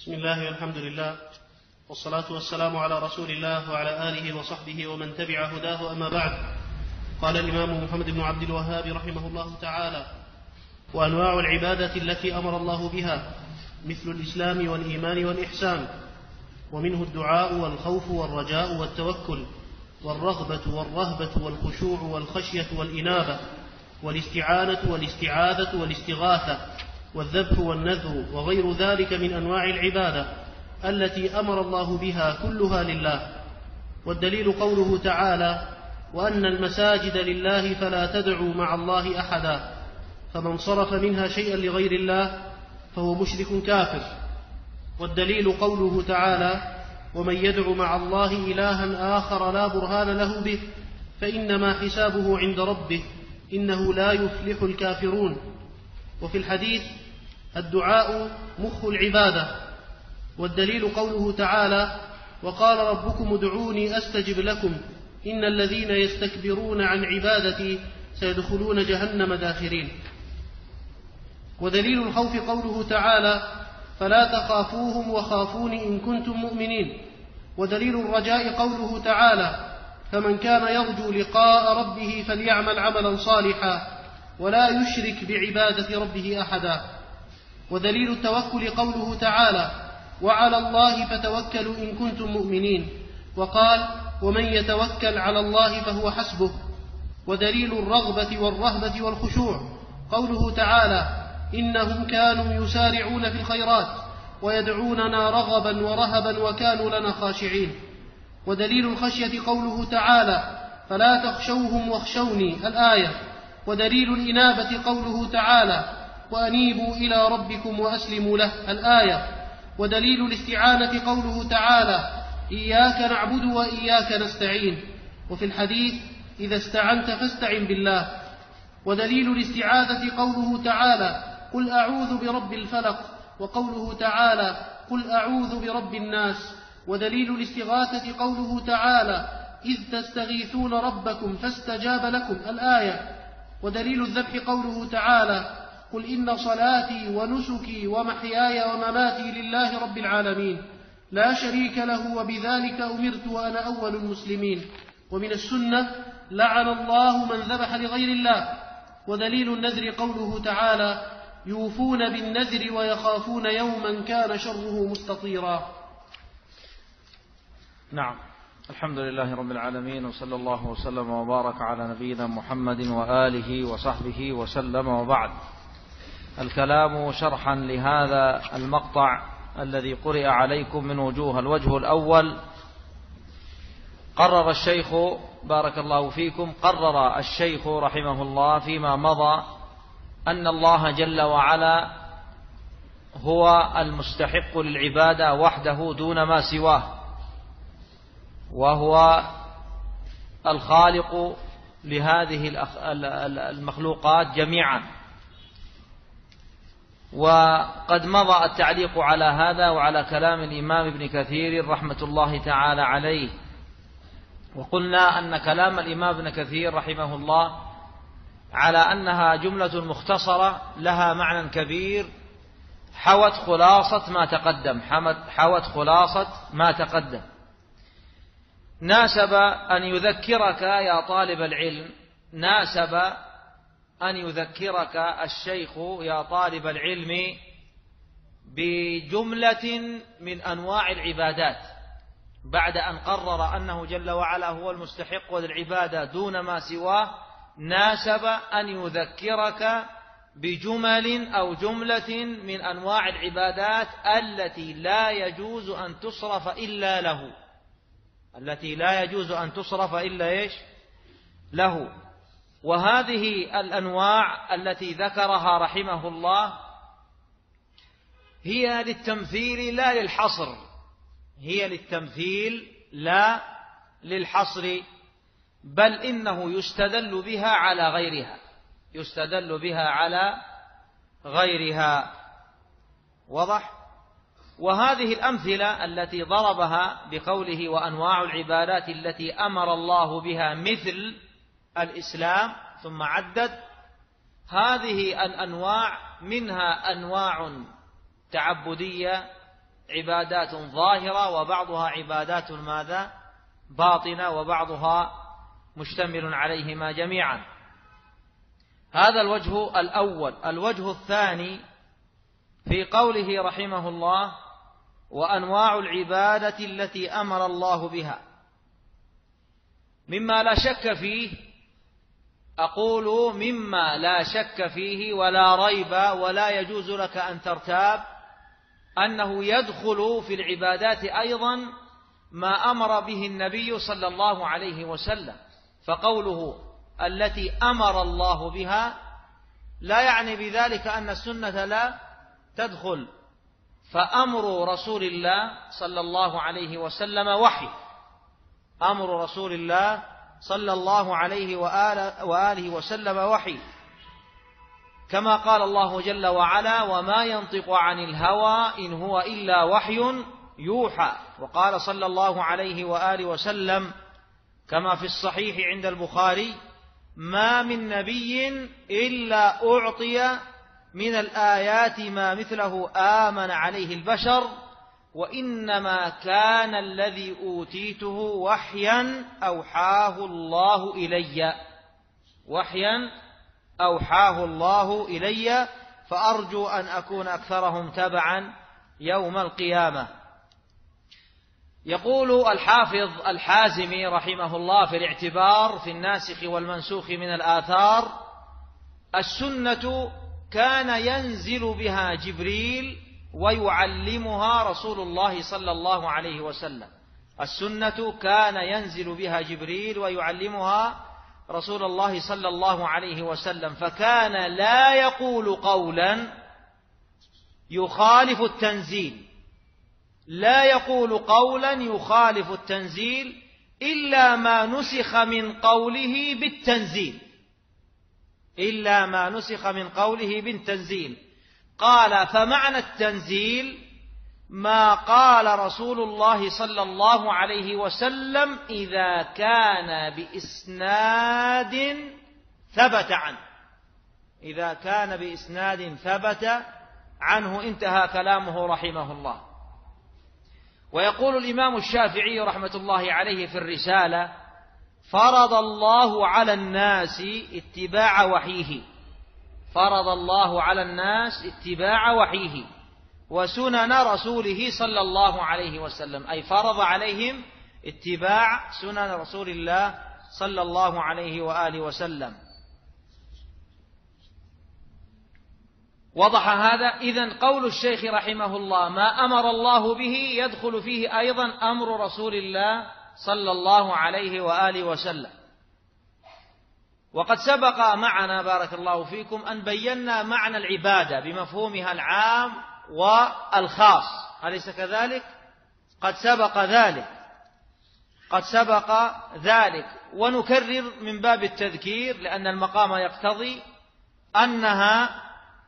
بسم الله والحمد لله والصلاة والسلام على رسول الله وعلى آله وصحبه ومن تبع هداه، أما بعد. قال الإمام محمد بن عبد الوهاب رحمه الله تعالى: وأنواع العبادة التي أمر الله بها مثل الإسلام والإيمان والإحسان، ومنه الدعاء والخوف والرجاء والتوكل والرغبة والرهبة والخشوع والخشية والإنابة والاستعانة والاستعاذة والاستغاثة والذبح والنذر وغير ذلك من أنواع العبادة التي أمر الله بها كلها لله. والدليل قوله تعالى: وأن المساجد لله فلا تدعوا مع الله أحدا، فمن صرف منها شيئا لغير الله فهو مشرك كافر. والدليل قوله تعالى: ومن يدع مع الله إلها آخر لا برهان له به فإنما حسابه عند ربه إنه لا يفلح الكافرون. وفي الحديث: الدعاء مخ العبادة. والدليل قوله تعالى: وقال ربكم ادعوني أستجب لكم إن الذين يستكبرون عن عبادتي سيدخلون جهنم داخرين. ودليل الخوف قوله تعالى: فلا تخافوهم وخافون إن كنتم مؤمنين. ودليل الرجاء قوله تعالى: فمن كان يرجو لقاء ربه فليعمل عملا صالحا ولا يشرك بعبادة ربه أحدا. ودليل التوكل قوله تعالى: وعلى الله فتوكلوا إن كنتم مؤمنين، وقال: ومن يتوكل على الله فهو حسبه. ودليل الرغبة والرهبة والخشوع قوله تعالى: إنهم كانوا يسارعون في الخيرات ويدعوننا رغبا ورهبا وكانوا لنا خاشعين. ودليل الخشية قوله تعالى: فلا تخشوهم واخشوني الآية. ودليل الإنابة قوله تعالى: وأنيبوا إلى ربكم وأسلموا له الآية. ودليل الاستعانة قوله تعالى: إياك نعبد وإياك نستعين. وفي الحديث: إذا استعنت فاستعن بالله. ودليل الاستعاذة قوله تعالى: قل أعوذ برب الفلق. وقوله تعالى: قل أعوذ برب الناس. ودليل الاستغاثة قوله تعالى: إذ تستغيثون ربكم فاستجاب لكم الآية. ودليل الذبح قوله تعالى: قل إن صلاتي ونسكي ومحياي ومماتي لله رب العالمين لا شريك له وبذلك أمرت وأنا أول المسلمين. ومن السنة: لعن الله من ذبح لغير الله. ودليل النذر قوله تعالى: يوفون بالنذر ويخافون يوما كان شره مستطيرا. نعم، الحمد لله رب العالمين، وصلى الله وسلم وبارك على نبينا محمد وآله وصحبه وسلم، وبعد. الكلام شرحا لهذا المقطع الذي قرئ عليكم من وجوه. الوجه الأول: قرر الشيخ بارك الله فيكم قرر الشيخ رحمه الله فيما مضى أن الله جل وعلا هو المستحق للعبادة وحده دون ما سواه، وهو الخالق لهذه المخلوقات جميعا. وقد مضى التعليق على هذا وعلى كلام الإمام ابن كثير رحمة الله تعالى عليه. وقلنا أن كلام الإمام ابن كثير رحمه الله على أنها جملة مختصرة لها معنى كبير حوت خلاصة ما تقدم. ناسب أن يذكرك يا طالب العلم، ناسب أن يذكرك الشيخ يا طالب العلم بجملة من أنواع العبادات بعد أن قرر أنه جل وعلا هو المستحق للعبادة دون ما سواه. ناسب أن يذكرك بجمل أو جملة من أنواع العبادات التي لا يجوز أن تصرف إلا له، التي لا يجوز أن تصرف إلا له. وهذه الأنواع التي ذكرها رحمه الله هي للتمثيل لا للحصر، هي للتمثيل لا للحصر، بل إنه يستدل بها على غيرها، يستدل بها على غيرها. واضح؟ وهذه الأمثلة التي ضربها بقوله وأنواع العبادات التي أمر الله بها مثل الإسلام، ثم عدد هذه الأنواع منها أنواع تعبدية عبادات ظاهرة وبعضها عبادات ماذا؟ باطنة، وبعضها مشتمل عليهما جميعا. هذا الوجه الأول. الوجه الثاني في قوله رحمه الله: وأنواع العبادة التي أمر الله بها، مما لا شك فيه، أقول مما لا شك فيه ولا ريب ولا يجوز لك أن ترتاب، أنه يدخل في العبادات أيضا ما أمر به النبي صلى الله عليه وسلم. فقوله التي أمر الله بها لا يعني بذلك أن السنة لا تدخل، فأمر رسول الله صلى الله عليه وسلم وحي، أمر رسول الله صلى الله عليه وآله وسلم وحي، كما قال الله جل وعلا: وما ينطق عن الهوى إن هو إلا وحي يوحى. وقال صلى الله عليه وآله وسلم كما في الصحيح عند البخاري: ما من نبي إلا أعطي من الآيات ما مثله آمن عليه البشر، وإنما كان الذي أوتيته وحيا أوحاه الله إلي، وحيا أوحاه الله إلي، فأرجو أن أكون أكثرهم تبعا يوم القيامة. يقول الحافظ الحازمي رحمه الله في الاعتبار في الناسخ والمنسوخ من الآثار: السنة كان ينزل بها جبريل ويعلمها رسول الله صلى الله عليه وسلم. السنة كان ينزل بها جبريل ويعلمها رسول الله صلى الله عليه وسلم، فكان لا يقول قولا يخالف التنزيل، لا يقول قولا يخالف التنزيل إلا ما نسخ من قوله بالتنزيل، إلا ما نسخ من قوله بالتنزيل. قال: فمعنى التنزيل ما قال رسول الله صلى الله عليه وسلم إذا كان بإسناد ثبت عنه، إذا كان بإسناد ثبت عنه. انتهى كلامه رحمه الله. ويقول الإمام الشافعي رحمة الله عليه في الرسالة: فرض الله على الناس اتباع وحيه، فرض الله على الناس اتباع وحيه وسنن رسوله صلى الله عليه وسلم، أي فرض عليهم اتباع سنن رسول الله صلى الله عليه وآله وسلم. وضح هذا. إذن قول الشيخ رحمه الله: ما أمر الله به يدخل فيه أيضا أمر رسول الله صلى الله عليه وآله وسلم. وقد سبق معنا بارك الله فيكم أن بينا معنى العبادة بمفهومها العام والخاص، أليس كذلك؟ قد سبق ذلك، قد سبق ذلك، ونكرر من باب التذكير لأن المقام يقتضي أنها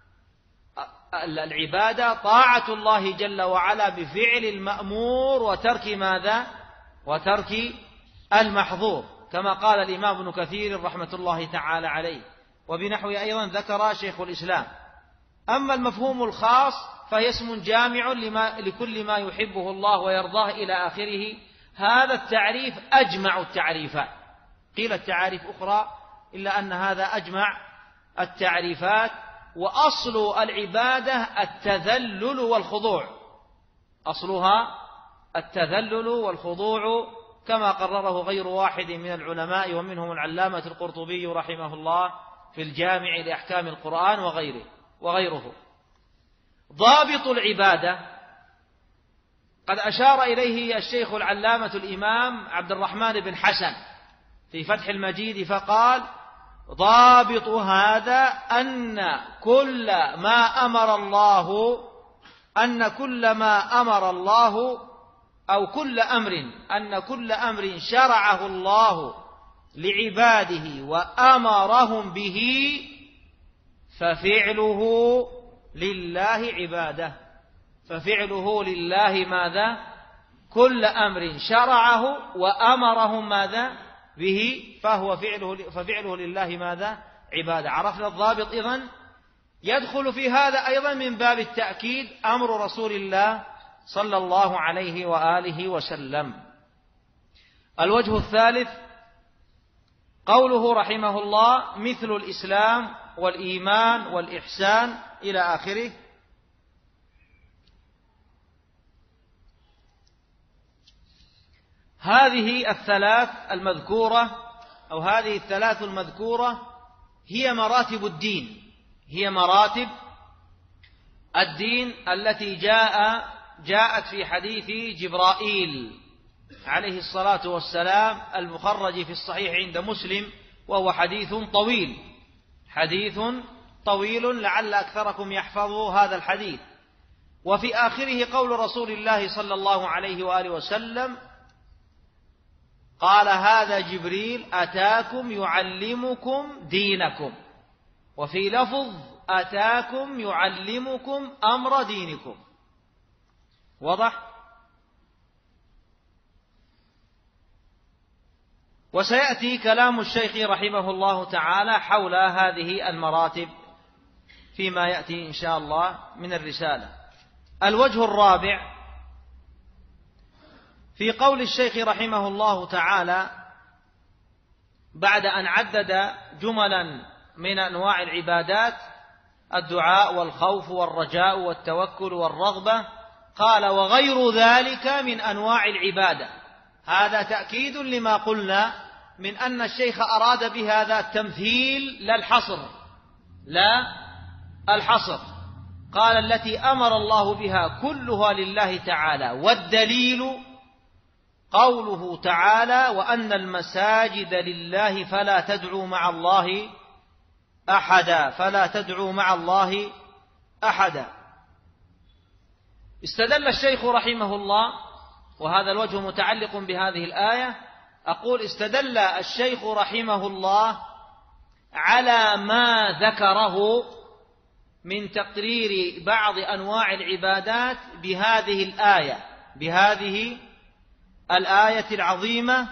العبادة طاعة الله جل وعلا بفعل المأمور وترك ماذا؟ وترك المحظور، كما قال الإمام ابن كثير رحمة الله تعالى عليه، وبنحوه أيضا ذكر شيخ الإسلام. أما المفهوم الخاص فهي اسم جامع لكل ما يحبه الله ويرضاه إلى آخره. هذا التعريف أجمع التعريفات، قيل التعاريف أخرى إلا أن هذا أجمع التعريفات. وأصل العبادة التذلل والخضوع، أصلها التذلل والخضوع، كما قرره غير واحد من العلماء ومنهم العلامة القرطبي رحمه الله في الجامع لأحكام القرآن وغيره. ضابط العبادة قد أشار إليه الشيخ العلامة الإمام عبد الرحمن بن حسن في فتح المجيد فقال: ضابط هذا أن كل ما أمر الله أو كل أمر شرعه الله لعباده وأمرهم به ففعله لله عبادة، ففعله لله ماذا؟ كل أمر شرعه وأمرهم ماذا؟ به ففعله لله ماذا؟ عبادة. عرفنا الضابط. إذن يدخل في هذا أيضا من باب التأكيد أمر رسول الله صلى الله عليه وآله وسلم. الوجه الثالث قوله رحمه الله: مثل الإسلام والإيمان والإحسان إلى آخره. هذه الثلاث المذكورة أو هذه الثلاث المذكورة هي مراتب الدين، هي مراتب الدين التي جاءت في حديث جبرائيل عليه الصلاة والسلام المخرج في الصحيح عند مسلم، وهو حديث طويل لعل أكثركم يحفظوا هذا الحديث. وفي آخره قول رسول الله صلى الله عليه وآله وسلم: قال: هذا جبريل أتاكم يعلمكم دينكم، وفي لفظ: أتاكم يعلمكم أمر دينكم. واضح؟ وسيأتي كلام الشيخ رحمه الله تعالى حول هذه المراتب فيما يأتي إن شاء الله من الرسالة. الوجه الرابع في قول الشيخ رحمه الله تعالى بعد أن عدد جملا من أنواع العبادات: الدعاء والخوف والرجاء والتوكل والرغبة، قال: وغير ذلك من أنواع العبادة. هذا تأكيد لما قلنا من أن الشيخ أراد بهذا التمثيل لا الحصر. قال: التي أمر الله بها كلها لله تعالى، والدليل قوله تعالى: وأن المساجد لله فلا تدعوا مع الله أحدا. استدل الشيخ رحمه الله، وهذا الوجه متعلق بهذه الآية، أقول استدل الشيخ رحمه الله على ما ذكره من تقرير بعض أنواع العبادات بهذه الآية العظيمة،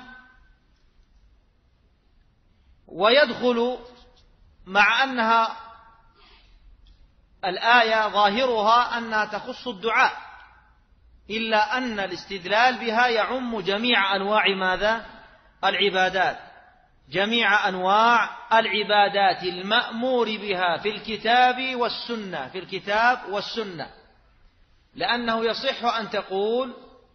ويدخل مع أنها الآية ظاهرها أنها تخص الدعاء، إلا أن الاستدلال بها يعم جميع أنواع العبادات، جميع أنواع العبادات المأمور بها في الكتاب والسنة، لأنه يصح أن تقول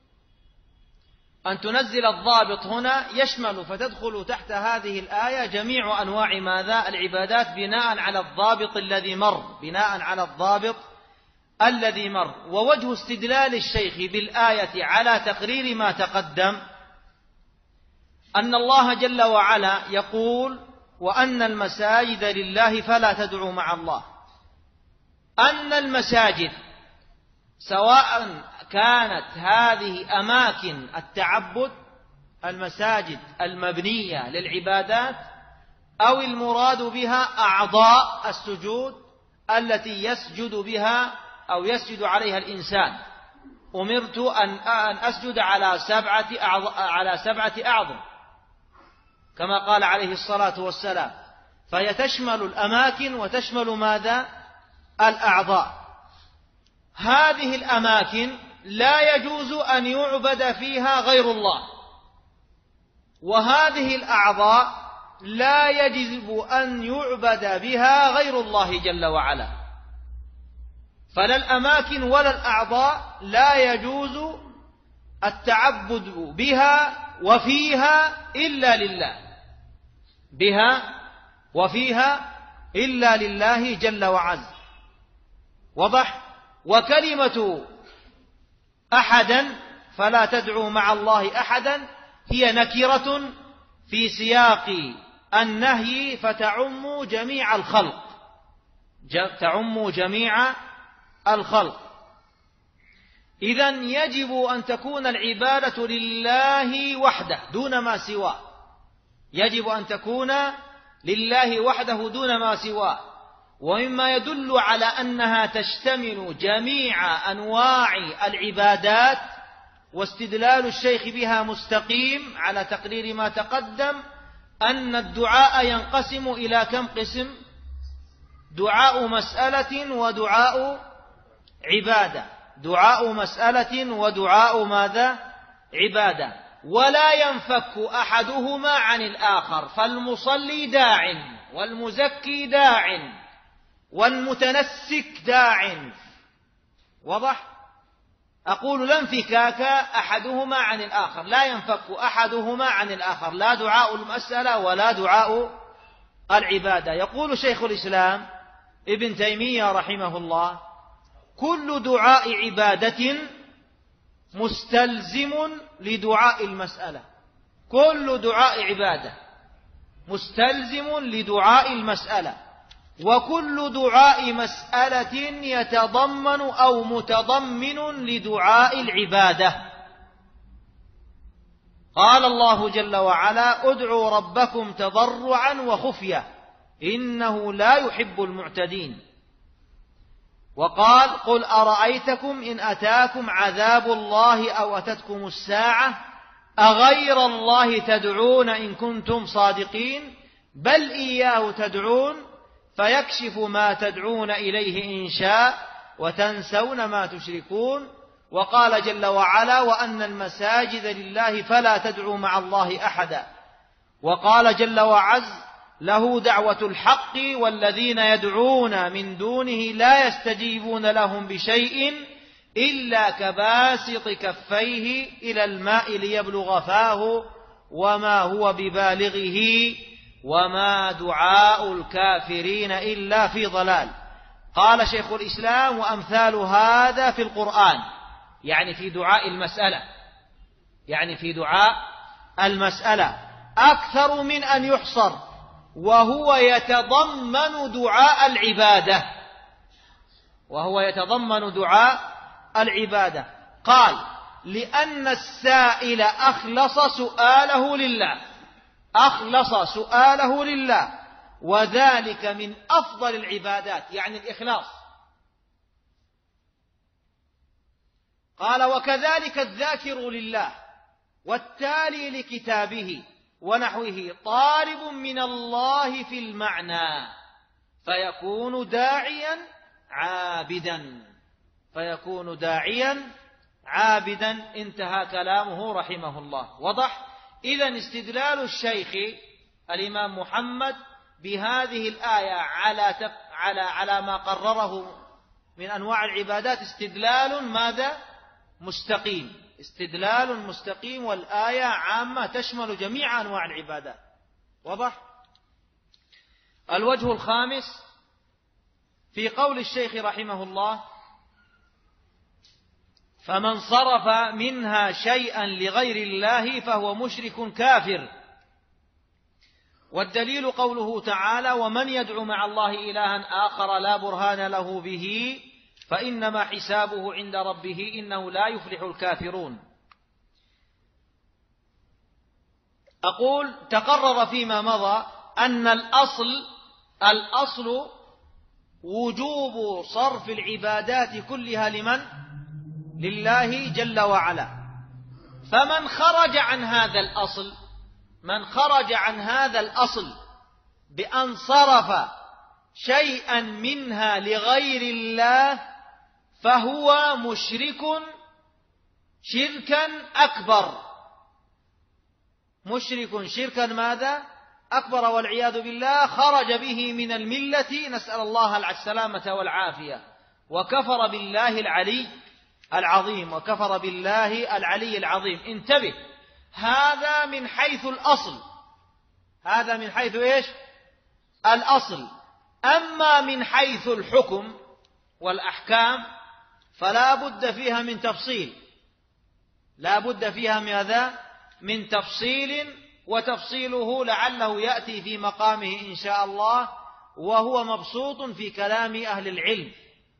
أن تنزل الضابط هنا يشمل، فتدخل تحت هذه الآية جميع أنواع العبادات بناء على الضابط الذي مر. ووجه استدلال الشيخ بالآية على تقرير ما تقدم أن الله جل وعلا يقول: وأن المساجد لله فلا تدعوا مع الله. أن المساجد سواء كانت هذه أماكن التعبد، المساجد المبنية للعبادات، أو المراد بها أعضاء السجود التي يسجد بها أو يسجد عليها الإنسان. أمرت أن أسجد على 7 أعظم كما قال عليه الصلاة والسلام، فهي تشمل الأماكن وتشمل ماذا؟ الأعضاء. هذه الأماكن لا يجوز أن يعبد فيها غير الله، وهذه الأعضاء لا يجب أن يعبد بها غير الله جل وعلا. فلا الأماكن ولا الأعضاء لا يجوز التعبد بها وفيها إلا لله جل وعز. وضح؟ وكلمة أحدا فلا تدعوا مع الله أحدا هي نكرة في سياق النهي فتعم جميع الخلق. إذن يجب أن تكون العبادة لله وحده دون ما سواه، يجب أن تكون لله وحده دون ما سواه. ومما يدل على أنها تشتمل جميع أنواع العبادات واستدلال الشيخ بها مستقيم على تقرير ما تقدم، أن الدعاء ينقسم إلى كم قسم؟ دعاء مسألة ودعاء عبادة. دعاء مسألة ودعاء ماذا؟ عبادة، ولا ينفك أحدهما عن الآخر، فالمصلي داع والمزكي داع والمتنسك داع. واضح؟ أقول لا انفكاك أحدهما عن الآخر، لا ينفك أحدهما عن الآخر، لا دعاء المسألة ولا دعاء العبادة. يقول شيخ الإسلام ابن تيمية رحمه الله: كل دعاء عبادة مستلزم لدعاء المسألة، كل دعاء عبادة مستلزم لدعاء المسألة، وكل دعاء مسألة يتضمن أو متضمن لدعاء العبادة. قال الله جل وعلا: ادعوا ربكم تضرعا وخفية إنه لا يحب المعتدين. وقال: قل أرأيتكم إن أتاكم عذاب الله أو أتتكم الساعة أغير الله تدعون إن كنتم صادقين بل إياه تدعون فيكشف ما تدعون إليه إن شاء وتنسون ما تشركون. وقال جل وعلا: وأن المساجد لله فلا تدعوا مع الله أحدا. وقال جل وعز: له دعوة الحق والذين يدعون من دونه لا يستجيبون لهم بشيء إلا كباسط كفيه إلى الماء ليبلغ فاه وما هو ببالغه وما دعاء الكافرين إلا في ضلال. قال شيخ الإسلام: وأمثال هذا في القرآن، يعني في دعاء المسألة، يعني في دعاء المسألة أكثر من أن يحصر، وهو يتضمن دعاء العبادة، وهو يتضمن دعاء العبادة. قال: لأن السائل أخلص سؤاله لله، أخلص سؤاله لله، وذلك من أفضل العبادات، يعني الإخلاص. قال: وكذلك الذاكر لله والتالي لكتابه ونحوه طالب من الله في المعنى فيكون داعيا عابدا، فيكون داعيا عابدا. انتهى كلامه رحمه الله. وضح؟ إذن استدلال الشيخ الإمام محمد بهذه الآية على ما قرره من أنواع العبادات استدلال ماذا؟ مستقيم، استدلال مستقيم، والآية عامة تشمل جميع أنواع العبادات. واضح؟ الوجه الخامس في قول الشيخ رحمه الله: فمن صرف منها شيئا لغير الله فهو مشرك كافر. والدليل قوله تعالى: ومن يدعو مع الله إلها آخر لا برهان له به فإنما حسابه عند ربه إنه لا يفلح الكافرون. أقول: تقرر فيما مضى أن الأصل وجوب صرف العبادات كلها لمن؟ لله جل وعلا. فمن خرج عن هذا الأصل، من خرج عن هذا الأصل بأن صرف شيئا منها لغير الله فهو مشرك شركا أكبر، مشرك شركا ماذا؟ أكبر، والعياذ بالله. خرج به من الملة، نسأل الله السلامة والعافية، وكفر بالله العلي العظيم، وكفر بالله العلي العظيم. انتبه، هذا من حيث الأصل، هذا من حيث إيش؟ الأصل. أما من حيث الحكم والأحكام فلا بد فيها من تفصيل، لا بد فيها ماذا؟ من تفصيل، وتفصيله لعله يأتي في مقامه إن شاء الله، وهو مبسوط في كلام أهل العلم.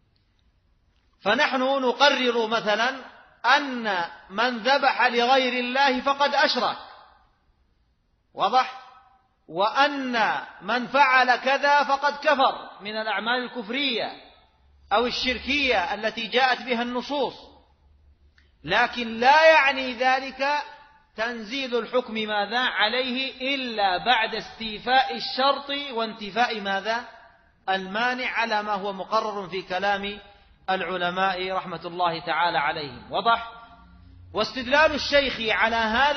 فنحن نقرر مثلا أن من ذبح لغير الله فقد أشرك، واضح؟ وأن من فعل كذا فقد كفر من الأعمال الكفرية أو الشركية التي جاءت بها النصوص، لكن لا يعني ذلك تنزيل الحكم ماذا عليه إلا بعد استيفاء الشرط وانتفاء ماذا؟ المانع، على ما هو مقرر في كلام العلماء رحمة الله تعالى عليهم. وضح. واستدلال الشيخ على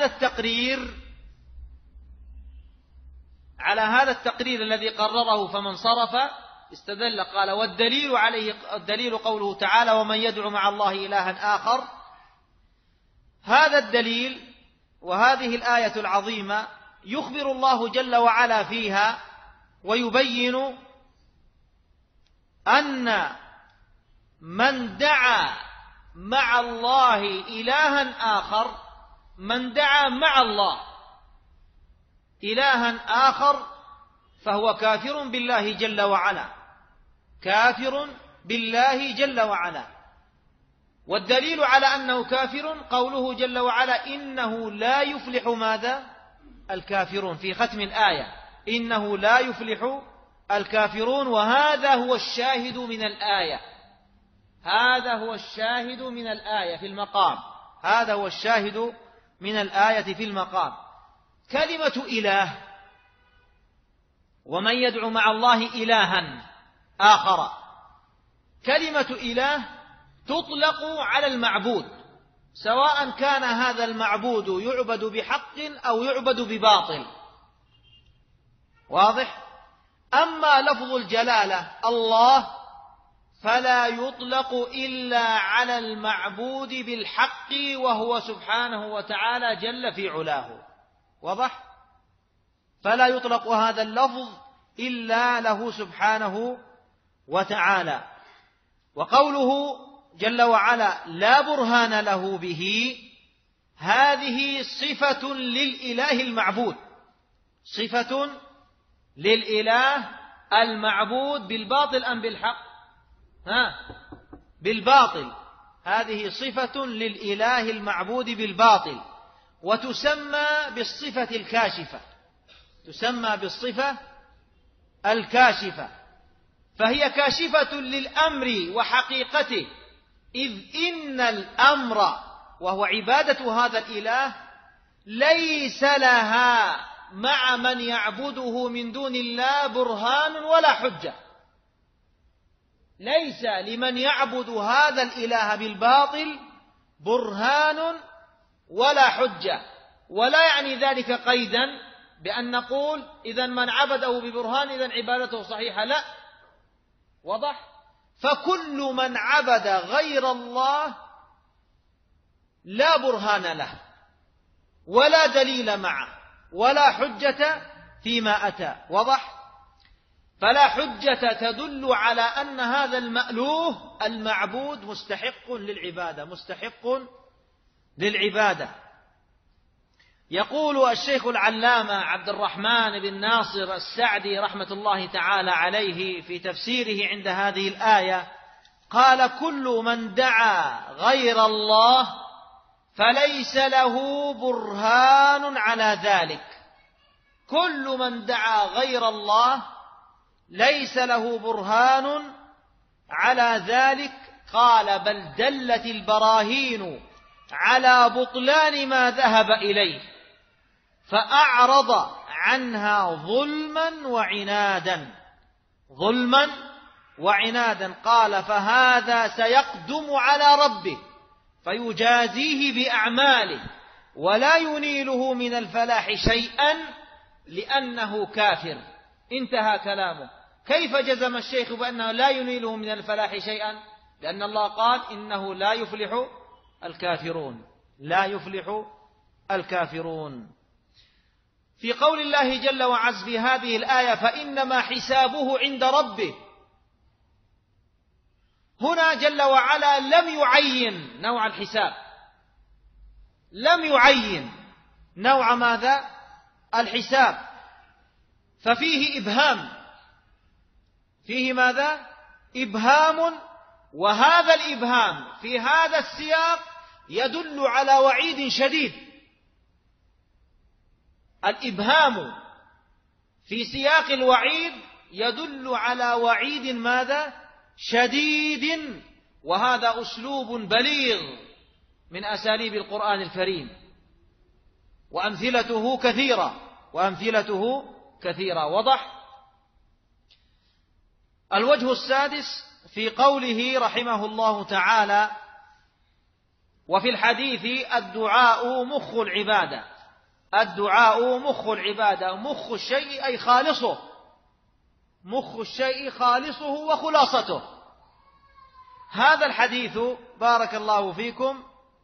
هذا التقرير الذي قرره فمن صرف استدل قال: والدليل عليه الدليل قوله تعالى: ومن يدعو مع الله إلها آخر. هذا الدليل وهذه الآية العظيمة يخبر الله جل وعلا فيها ويبين أن من دعا مع الله إلها آخر، من دعا مع الله إلها آخر فهو كافر بالله جل وعلا، كافر بالله جل وعلا. والدليل على أنه كافر قوله جل وعلا: إنه لا يفلح ماذا؟ الكافرون، في ختم الآية: إنه لا يفلح الكافرون. وهذا هو الشاهد من الآية، هذا هو الشاهد من الآية في المقام، هذا هو الشاهد من الآية في المقام. كلمة إله، ومن يدعو مع الله إلها آخر، كلمة إله تطلق على المعبود، سواء كان هذا المعبود يعبد بحق أو يعبد بباطل. واضح؟ أما لفظ الجلالة الله فلا يطلق إلا على المعبود بالحق، وهو سبحانه وتعالى جل في علاه. واضح؟ فلا يطلق هذا اللفظ إلا له سبحانه وتعالى. وقوله جل وعلا: لا برهان له به، هذه صفة للإله المعبود، صفة للإله المعبود بالباطل أم بالحق؟ بالباطل. هذه صفة للإله المعبود بالباطل، وتسمى بالصفة الكاشفة، تسمى بالصفة الكاشفة، فهي كاشفة للأمر وحقيقته، إذ إن الأمر وهو عبادة هذا الإله ليس لها مع من يعبده من دون الله برهان ولا حجة، ليس لمن يعبد هذا الإله بالباطل برهان ولا حجة. ولا يعني ذلك قيدا بأن نقول إذا من عبده ببرهان إذن عبادته صحيحة، لا. وضح؟ فكل من عبد غير الله لا برهان له ولا دليل معه ولا حجة فيما أتى. وضح؟ فلا حجة تدل على أن هذا المألوه المعبود مستحق للعبادة، مستحق للعبادة. يقول الشيخ العلامة عبد الرحمن بن ناصر السعدي رحمة الله تعالى عليه في تفسيره عند هذه الآية، قال: كل من دعا غير الله فليس له برهان على ذلك. كل من دعا غير الله ليس له برهان على ذلك. قال: بل دلت البراهين على بطلان ما ذهب إليه فأعرض عنها ظلما وعنادا، ظلما وعنادا. قال: فهذا سيقدم على ربه فيجازيه بأعماله ولا ينيله من الفلاح شيئا لأنه كافر. انتهى كلامه. كيف جزم الشيخ بأنه لا ينيله من الفلاح شيئا؟ لأن الله قال: إنه لا يفلح الكافرون، لا يفلح الكافرون. في قول الله جل وعز في هذه الآية: فإنما حسابه عند ربه، هنا جل وعلا لم يعين نوع الحساب، لم يعين نوع ماذا؟ الحساب، ففيه إبهام، فيه ماذا؟ إبهام. وهذا الإبهام في هذا السياق يدل على وعيد شديد. الإبهام في سياق الوعيد يدل على وعيد ماذا؟ شديد. وهذا أسلوب بليغ من أساليب القرآن الكريم، وأمثلته كثيرة، وأمثلته كثيرة. وضح؟ الوجه السادس في قوله رحمه الله تعالى: وفي الحديث الدعاء مخ العبادة. الدعاء مخ العبادة، مخ الشيء أي خالصه، مخ الشيء خالصه وخلاصته. هذا الحديث بارك الله فيكم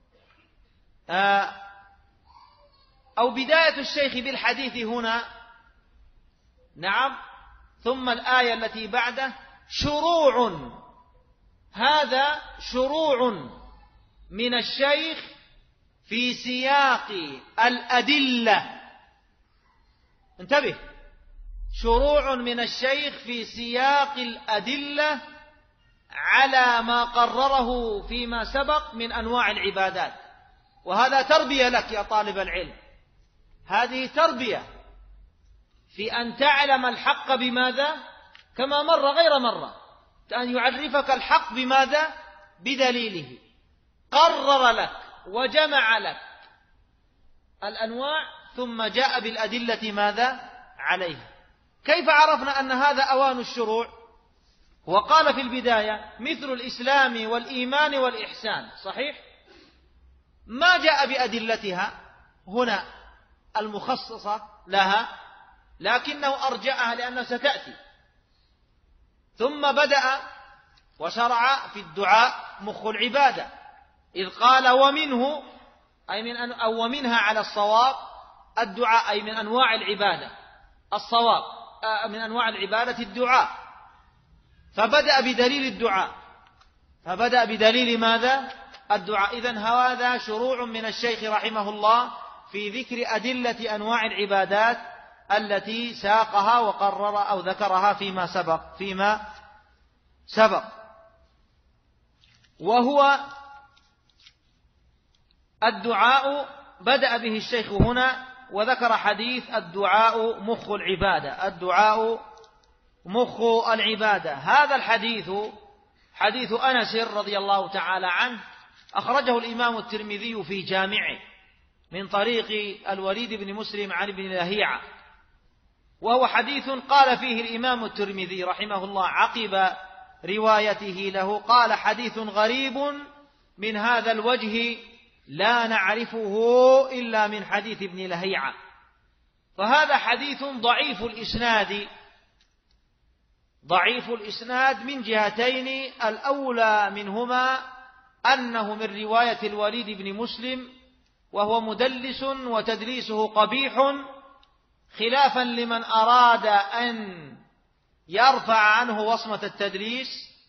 أو بداية الشيخ بالحديث هنا، نعم، ثم الآية التي بعده شروع. هذا شروع من الشيخ في سياق الأدلة. انتبه، شروع من الشيخ في سياق الأدلة على ما قرره فيما سبق من أنواع العبادات. وهذا تربية لك يا طالب العلم، هذه تربية في أن تعلم الحق بماذا؟ كما مر غير مرة، أن يعرفك الحق بماذا؟ بدليله. قرر لك وجمع لك الأنواع ثم جاء بالأدلة ماذا؟ عليها. كيف عرفنا أن هذا أوان الشروع؟ وقال في البداية مثل الإسلام والإيمان والإحسان، صحيح؟ ما جاء بأدلتها هنا المخصصة لها، لكنه أرجعها لأنها ستأتي. ثم بدأ وشرع في الدعاء مخ العبادة، إذ قال ومنه أي من أو ومنها على الصواب الدعاء، أي من أنواع العبادة الصواب، من أنواع العبادة الدعاء. فبدأ بدليل الدعاء، فبدأ بدليل ماذا؟ الدعاء. إذن هذا شروع من الشيخ رحمه الله في ذكر أدلة أنواع العبادات التي ساقها وقرر أو ذكرها فيما سبق. وهو الدعاء بدأ به الشيخ هنا وذكر حديث الدعاء مخ العبادة، الدعاء مخ العبادة. هذا الحديث حديث أنس رضي الله تعالى عنه، أخرجه الإمام الترمذي في جامعه من طريق الوليد بن مسلم عن ابن لهيعة، وهو حديث قال فيه الإمام الترمذي رحمه الله عقب روايته له، قال حديث غريب من هذا الوجه لا نعرفه إلا من حديث ابن لهيعة. فهذا حديث ضعيف الإسناد، ضعيف الإسناد من جهتين، الأولى منهما أنه من رواية الوليد بن مسلم وهو مدلس وتدليسه قبيح، خلافا لمن أراد أن يرفع عنه وصمة التدليس،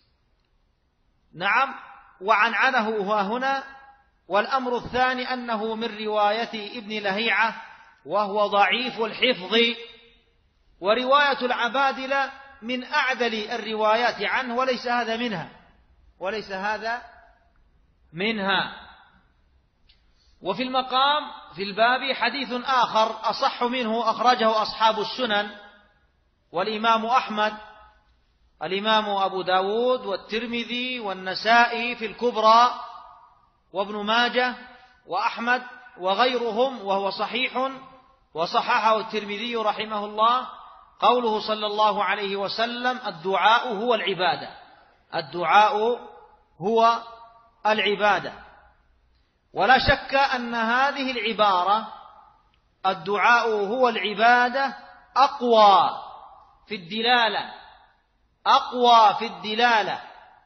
نعم، وعنعنه هنا. والأمر الثاني أنه من رواية ابن لهيعة وهو ضعيف الحفظ، ورواية العبادلة من أعدل الروايات عنه، وليس هذا منها، وليس هذا منها. وفي المقام في الباب حديث آخر أصح منه أخرجه أصحاب السنن والإمام أحمد، الإمام أبو داود والترمذي والنسائي في الكبرى وابن ماجه وأحمد وغيرهم، وهو صحيح وصححه الترمذي رحمه الله، قوله صلى الله عليه وسلم الدعاء هو العبادة، الدعاء هو العبادة. ولا شك أن هذه العبارة الدعاء هو العبادة أقوى في الدلالة، أقوى في الدلالة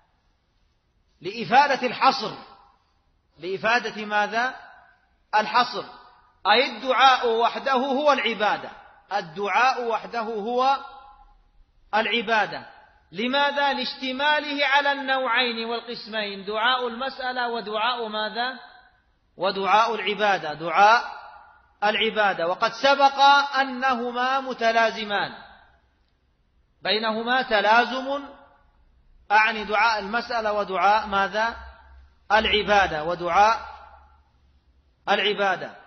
لإفادة الحصر، لإفادة ماذا؟ الحصر، أي الدعاء وحده هو العبادة، الدعاء وحده هو العبادة. لماذا؟ لاشتماله على النوعين والقسمين، دعاء المسألة ودعاء ماذا؟ ودعاء العبادة، دعاء العبادة. وقد سبق أنهما متلازمان، بينهما تلازم، أعني دعاء المسألة ودعاء ماذا؟ العبادة، ودعاء العبادة.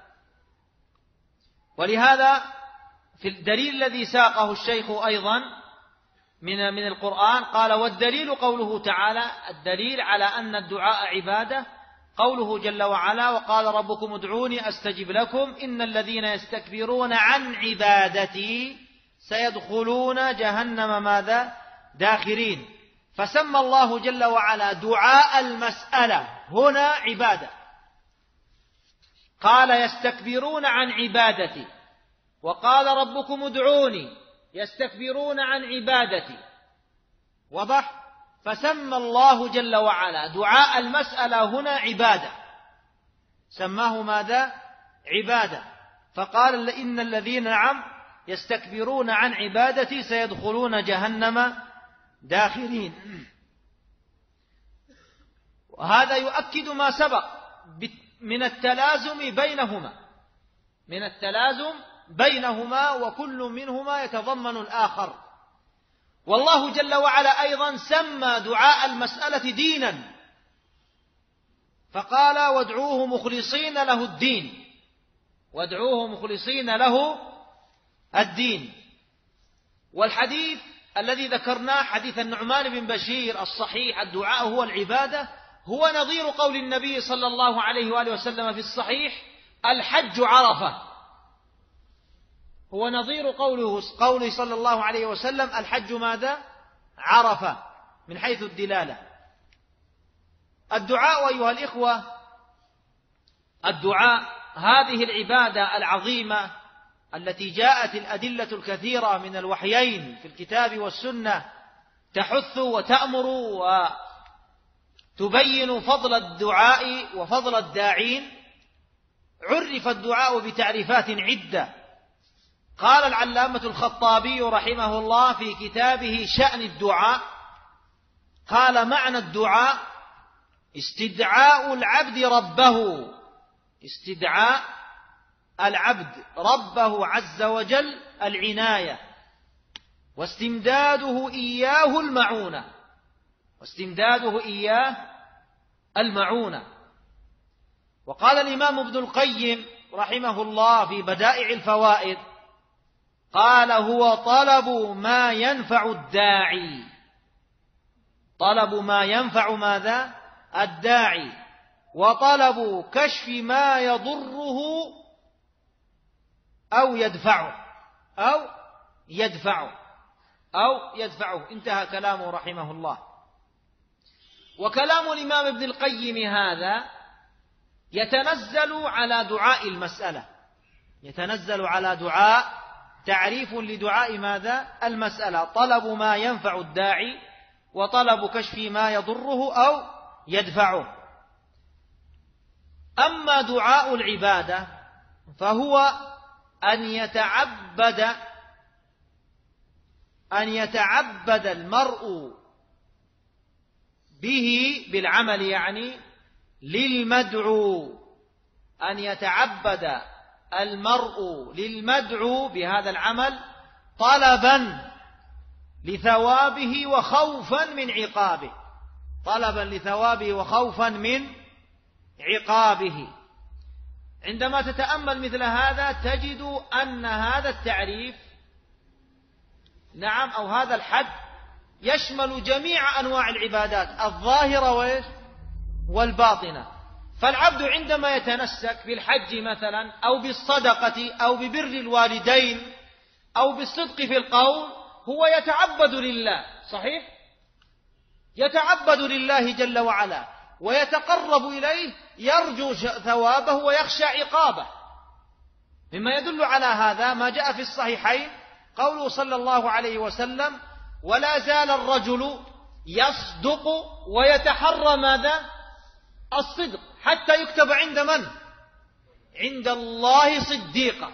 ولهذا في الدليل الذي ساقه الشيخ أيضا من القرآن قال والدليل قوله تعالى، الدليل على أن الدعاء عبادة قوله جل وعلا وقال ربكم ادعوني أستجب لكم إن الذين يستكبرون عن عبادتي سيدخلون جهنم ماذا؟ داخرين. فسمى الله جل وعلا دعاء المسألة هنا عبادة. قال يستكبرون عن عبادتي، وقال ربكم ادعوني يستكبرون عن عبادتي. وضح؟ فسمى الله جل وعلا دعاء المسألة هنا عبادة، سماه ماذا؟ عبادة. فقال إن الذين نعم يستكبرون عن عبادتي سيدخلون جهنم داخرين. وهذا يؤكد ما سبق من التلازم بينهما وكل منهما يتضمن الآخر. والله جل وعلا أيضا سمى دعاء المسألة دينا، فقال وادعوه مخلصين له الدين، وادعوه مخلصين له الدين. والحديث الذي ذكرناه حديث النعمان بن بشير الصحيح الدعاء هو العبادة، هو نظير قول النبي صلى الله عليه وآله وسلم في الصحيح الحج عرفة، هو نظير قوله صلى الله عليه وسلم الحج ماذا؟ عرفة، من حيث الدلالة. الدعاء أيها الإخوة، الدعاء هذه العبادة العظيمة التي جاءت الأدلة الكثيرة من الوحيين في الكتاب والسنة تحث وتأمر وتبين فضل الدعاء وفضل الداعين. عرف الدعاء بتعريفات عدة. قال العلامة الخطابي رحمه الله في كتابه شأن الدعاء، قال معنى الدعاء استدعاء العبد ربه، استدعاء العبد ربه عز وجل العناية، واستمداده إياه المعونة. وقال الإمام ابن القيم رحمه الله في بدائع الفوائد، قال هو طلب ما ينفع الداعي، طلب ما ينفع ماذا؟ الداعي، وطلب كشف ما يضره أو يدفعه. انتهى كلامه رحمه الله. وكلام الإمام ابن القيم هذا يتنزل على دعاء المسألة، يتنزل على دعاء، تعريف لدعاء ماذا؟ المسألة، طلب ما ينفع الداعي وطلب كشف ما يضره أو يدفعه. أما دعاء العبادة فهو أن يتعبد المرء به بالعمل، يعني للمدعو، أن يتعبد المرء للمدعو بهذا العمل طلبا لثوابه وخوفا من عقابه، طلبا لثوابه وخوفا من عقابه. عندما تتأمل مثل هذا تجد أن هذا التعريف نعم أو هذا الحد يشمل جميع أنواع العبادات الظاهرة والباطنة. فالعبد عندما يتنسك بالحج مثلا أو بالصدقة أو ببر الوالدين أو بالصدق في القول هو يتعبد لله، صحيح؟ يتعبد لله جل وعلا ويتقرب إليه، يرجو ثوابه ويخشى عقابه. مما يدل على هذا ما جاء في الصحيحين قوله صلى الله عليه وسلم ولا زال الرجل يصدق ويتحرى ماذا؟ الصدق حتى يكتب عند من؟ عند الله صديقا،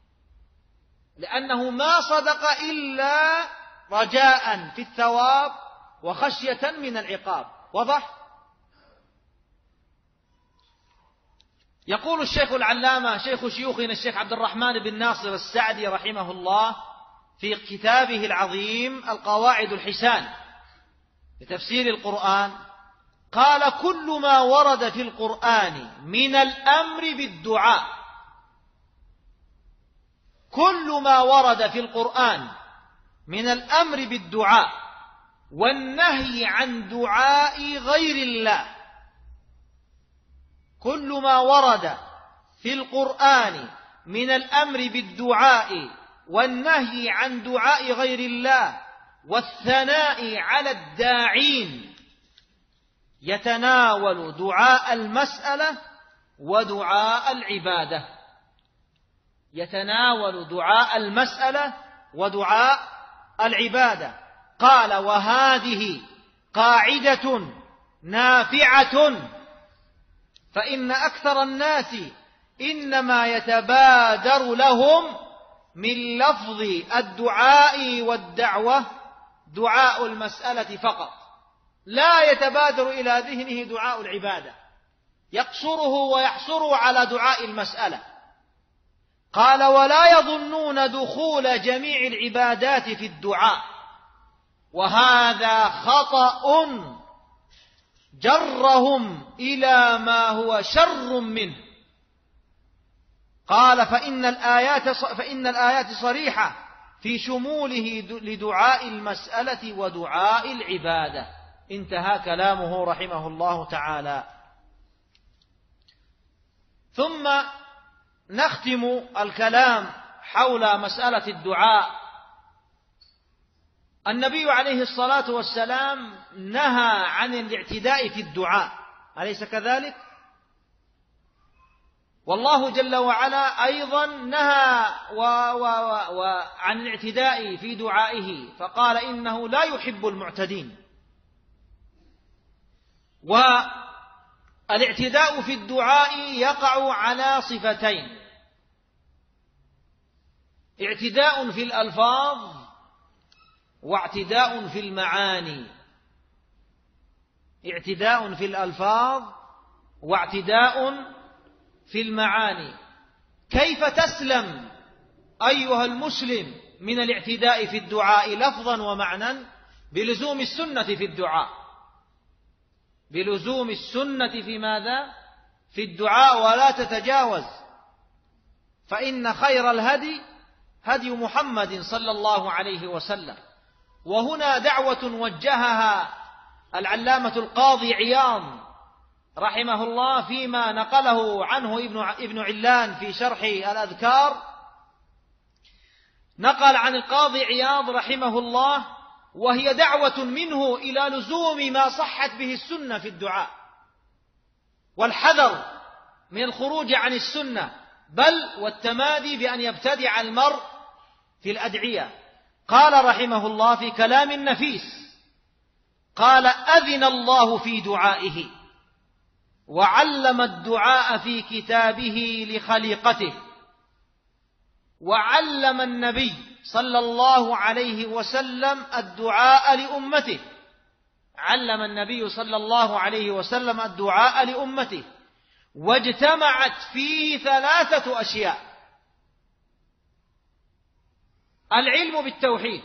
لأنه ما صدق إلا رجاء في الثواب وخشية من العقاب. وضح؟ يقول الشيخ العلامة شيخ شيوخنا الشيخ عبد الرحمن بن ناصر السعدي رحمه الله في كتابه العظيم القواعد الحسان لتفسير القرآن، قال كل ما ورد في القرآن من الأمر بالدعاء، كل ما ورد في القرآن من الأمر بالدعاء والنهي عن دعاء غير الله، كل ما ورد في القرآن من الأمر بالدعاء والنهي عن دعاء غير الله والثناء على الداعين يتناول دعاء المسألة ودعاء العبادة، يتناول دعاء المسألة ودعاء العبادة. قال: وهذه قاعدة نافعة، فإن أكثر الناس إنما يتبادر لهم من لفظ الدعاء والدعوة دعاء المسألة فقط، لا يتبادر إلى ذهنه دعاء العبادة، يقصره ويحصره على دعاء المسألة. قال: ولا يظنون دخول جميع العبادات في الدعاء، وهذا خطأ جرهم إلى ما هو شر منه. قال: فإن الآيات صريحة في شموله لدعاء المسألة ودعاء العبادة. انتهى كلامه رحمه الله تعالى. ثم نختم الكلام حول مسألة الدعاء. النبي عليه الصلاة والسلام نهى عن الاعتداء في الدعاء، أليس كذلك؟ والله جل وعلا أيضا نهى عن الاعتداء في دعائه، فقال: إنه لا يحب المعتدين. والاعتداء في الدعاء يقع على صفتين: اعتداء في الألفاظ واعتداء في المعاني. اعتداء في الألفاظ واعتداء في المعاني. كيف تسلم أيها المسلم من الاعتداء في الدعاء لفظا ومعنى؟ بلزوم السنة في الدعاء، بلزوم السنة في ماذا؟ في الدعاء، ولا تتجاوز، فإن خير الهدي هدي محمد صلى الله عليه وسلم. وهنا دعوة وجهها العلامة القاضي عياض رحمه الله فيما نقله عنه ابن علان في شرح الأذكار. نقل عن القاضي عياض رحمه الله، وهي دعوة منه إلى لزوم ما صحت به السنة في الدعاء، والحذر من الخروج عن السنة، بل والتمادي بأن يبتدع المرء في الأدعية. قال رحمه الله في كلام نفيس، قال: أذن الله في دعائه، وعلم الدعاء في كتابه لخليقته، وعلم النبي صلى الله عليه وسلم الدعاء لأمته. علم النبي صلى الله عليه وسلم الدعاء لأمته، واجتمعت فيه 3 أشياء: العلم بالتوحيد،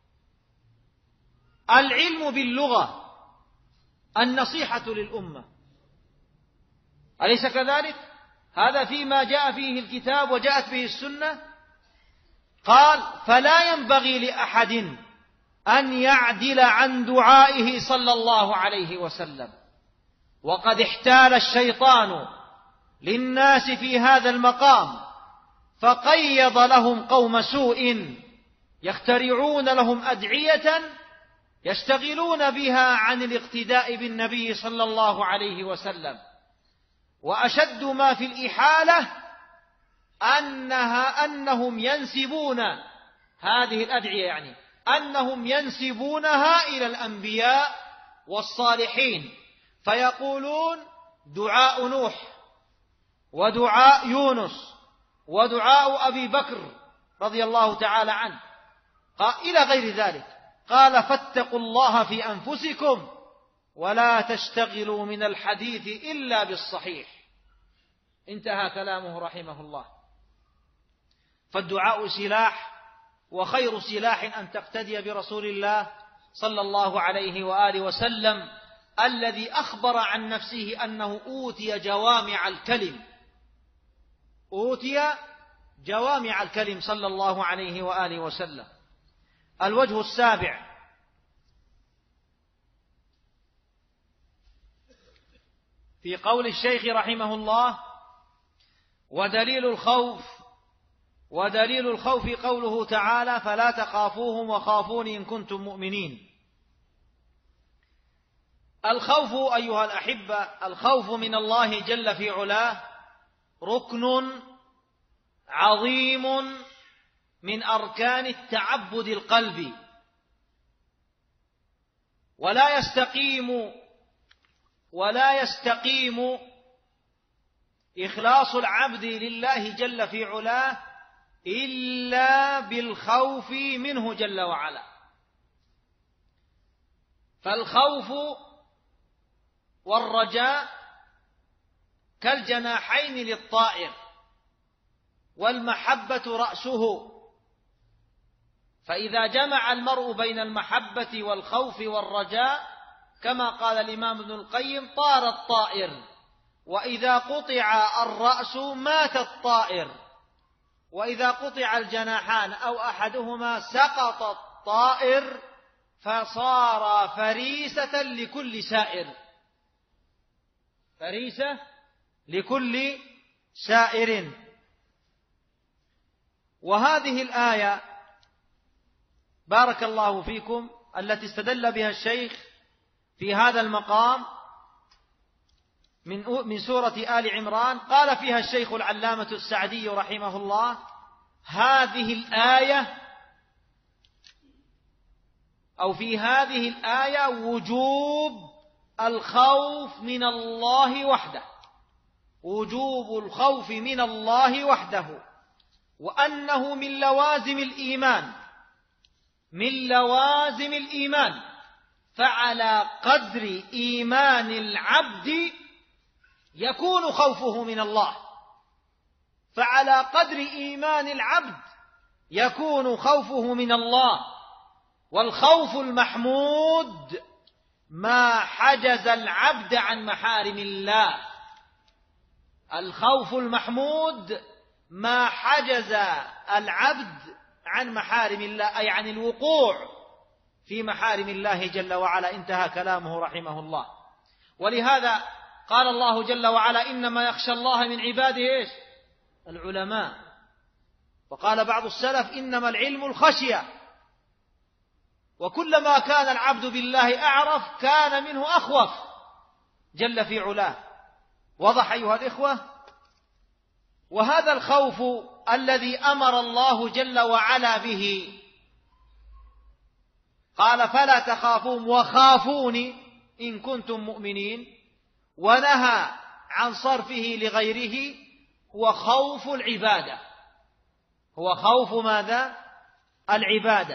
العلم باللغة، النصيحة للأمة. أليس كذلك؟ هذا فيما جاء فيه الكتاب وجاءت به السنة. قال: فلا ينبغي لأحد أن يعدل عن دعائه صلى الله عليه وسلم. وقد احتال الشيطان للناس في هذا المقام، فقيض لهم قوم سوء يخترعون لهم أدعية يشتغلون بها عن الاقتداء بالنبي صلى الله عليه وسلم. وأشد ما في الإحالة أنهم ينسبون هذه الأدعية، يعني أنهم ينسبونها إلى الأنبياء والصالحين، فيقولون دعاء نوح ودعاء يونس ودعاء أبي بكر رضي الله تعالى عنه إلى غير ذلك. قال: فاتقوا الله في أنفسكم ولا تشتغلوا من الحديث إلا بالصحيح. انتهى كلامه رحمه الله. فالدعاء سلاح، وخير سلاح أن تقتدي برسول الله صلى الله عليه وآله وسلم، الذي أخبر عن نفسه أنه أوتي جوامع الكلم، أوتي جوامع الكلم صلى الله عليه وآله وسلم. الوجه السابع: في قول الشيخ رحمه الله: ودليل الخوف ودليل الخوف قوله تعالى فلا تخافوهم وخافون إن كنتم مؤمنين. الخوف أيها الأحبة، الخوف من الله جل في علاه ركن عظيم من أركان التعبد القلبي، ولا يستقيم إخلاص العبد لله جل في علاه إلا بالخوف منه جل وعلا. فالخوف والرجاء كالجناحين للطائر، والمحبة رأسه، فإذا جمع المرء بين المحبة والخوف والرجاء كما قال الإمام ابن القيم طار الطائر، وإذا قطع الرأس مات الطائر، وإذا قطع الجناحان أو أحدهما سقط الطائر فصار فريسة لكل سائر، فريسة لكل سائر. وهذه الآية بارك الله فيكم التي استدل بها الشيخ في هذا المقام من سورة آل عمران، قال فيها الشيخ العلامة السعدي رحمه الله: هذه الآية أو في هذه الآية وجوب الخوف من الله وحده، وجوب الخوف من الله وحده، وأنه من لوازم الإيمان، من لوازم الإيمان، فعلى قدر إيمان العبد يكون خوفه من الله، فعلى قدر إيمان العبد يكون خوفه من الله. والخوف المحمود ما حجز العبد عن محارم الله، الخوف المحمود ما حجز العبد عن محارم الله، أي عن الوقوع في محارم الله جل وعلا. انتهى كلامه رحمه الله. ولهذا قال الله جل وعلا: إنما يخشى الله من عباده إيش؟ العلماء. وقال بعض السلف: إنما العلم الخشية. وكلما كان العبد بالله أعرف كان منه أخوف جل في علاه. وضح أيها الإخوة؟ وهذا الخوف الذي أمر الله جل وعلا به، قال فلا تخافون وخافوني إن كنتم مؤمنين، ونهى عن صرفه لغيره، هو خوف العبادة، هو خوف ماذا؟ العبادة.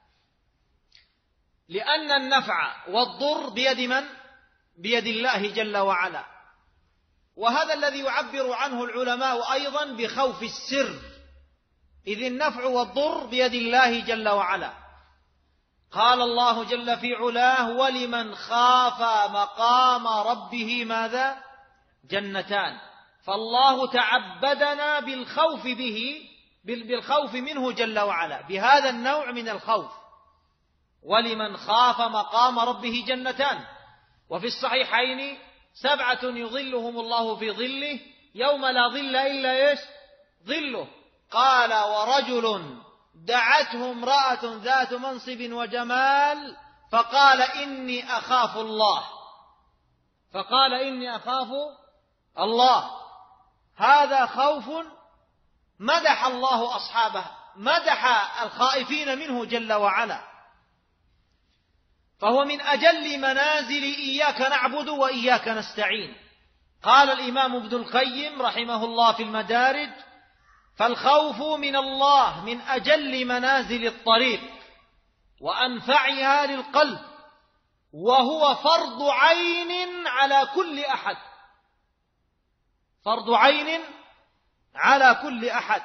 لأن النفع والضر بيد من؟ بيد الله جل وعلا. وهذا الذي يعبر عنه العلماء أيضا بخوف السر، إذ النفع والضر بيد الله جل وعلا. قال الله جل في علاه: ولمن خاف مقام ربه ماذا؟ جنتان. فالله تعبدنا بالخوف به، بالخوف منه جل وعلا، بهذا النوع من الخوف. ولمن خاف مقام ربه جنتان. وفي الصحيحين: 7 يظلهم الله في ظله يوم لا ظل إلا إيش؟ ظله. قال: ورجل دعته امرأة ذات منصب وجمال فقال إني أخاف الله، فقال إني أخاف الله. هذا خوف مدح الله أصحابه، مدح الخائفين منه جل وعلا. فهو من أجل منازل إياك نعبد وإياك نستعين. قال الإمام ابن القيم رحمه الله في المدارج: فالخوف من الله من أجل منازل الطريق وأنفعها للقلب، وهو فرض عين على كل أحد، فرض عين على كل أحد.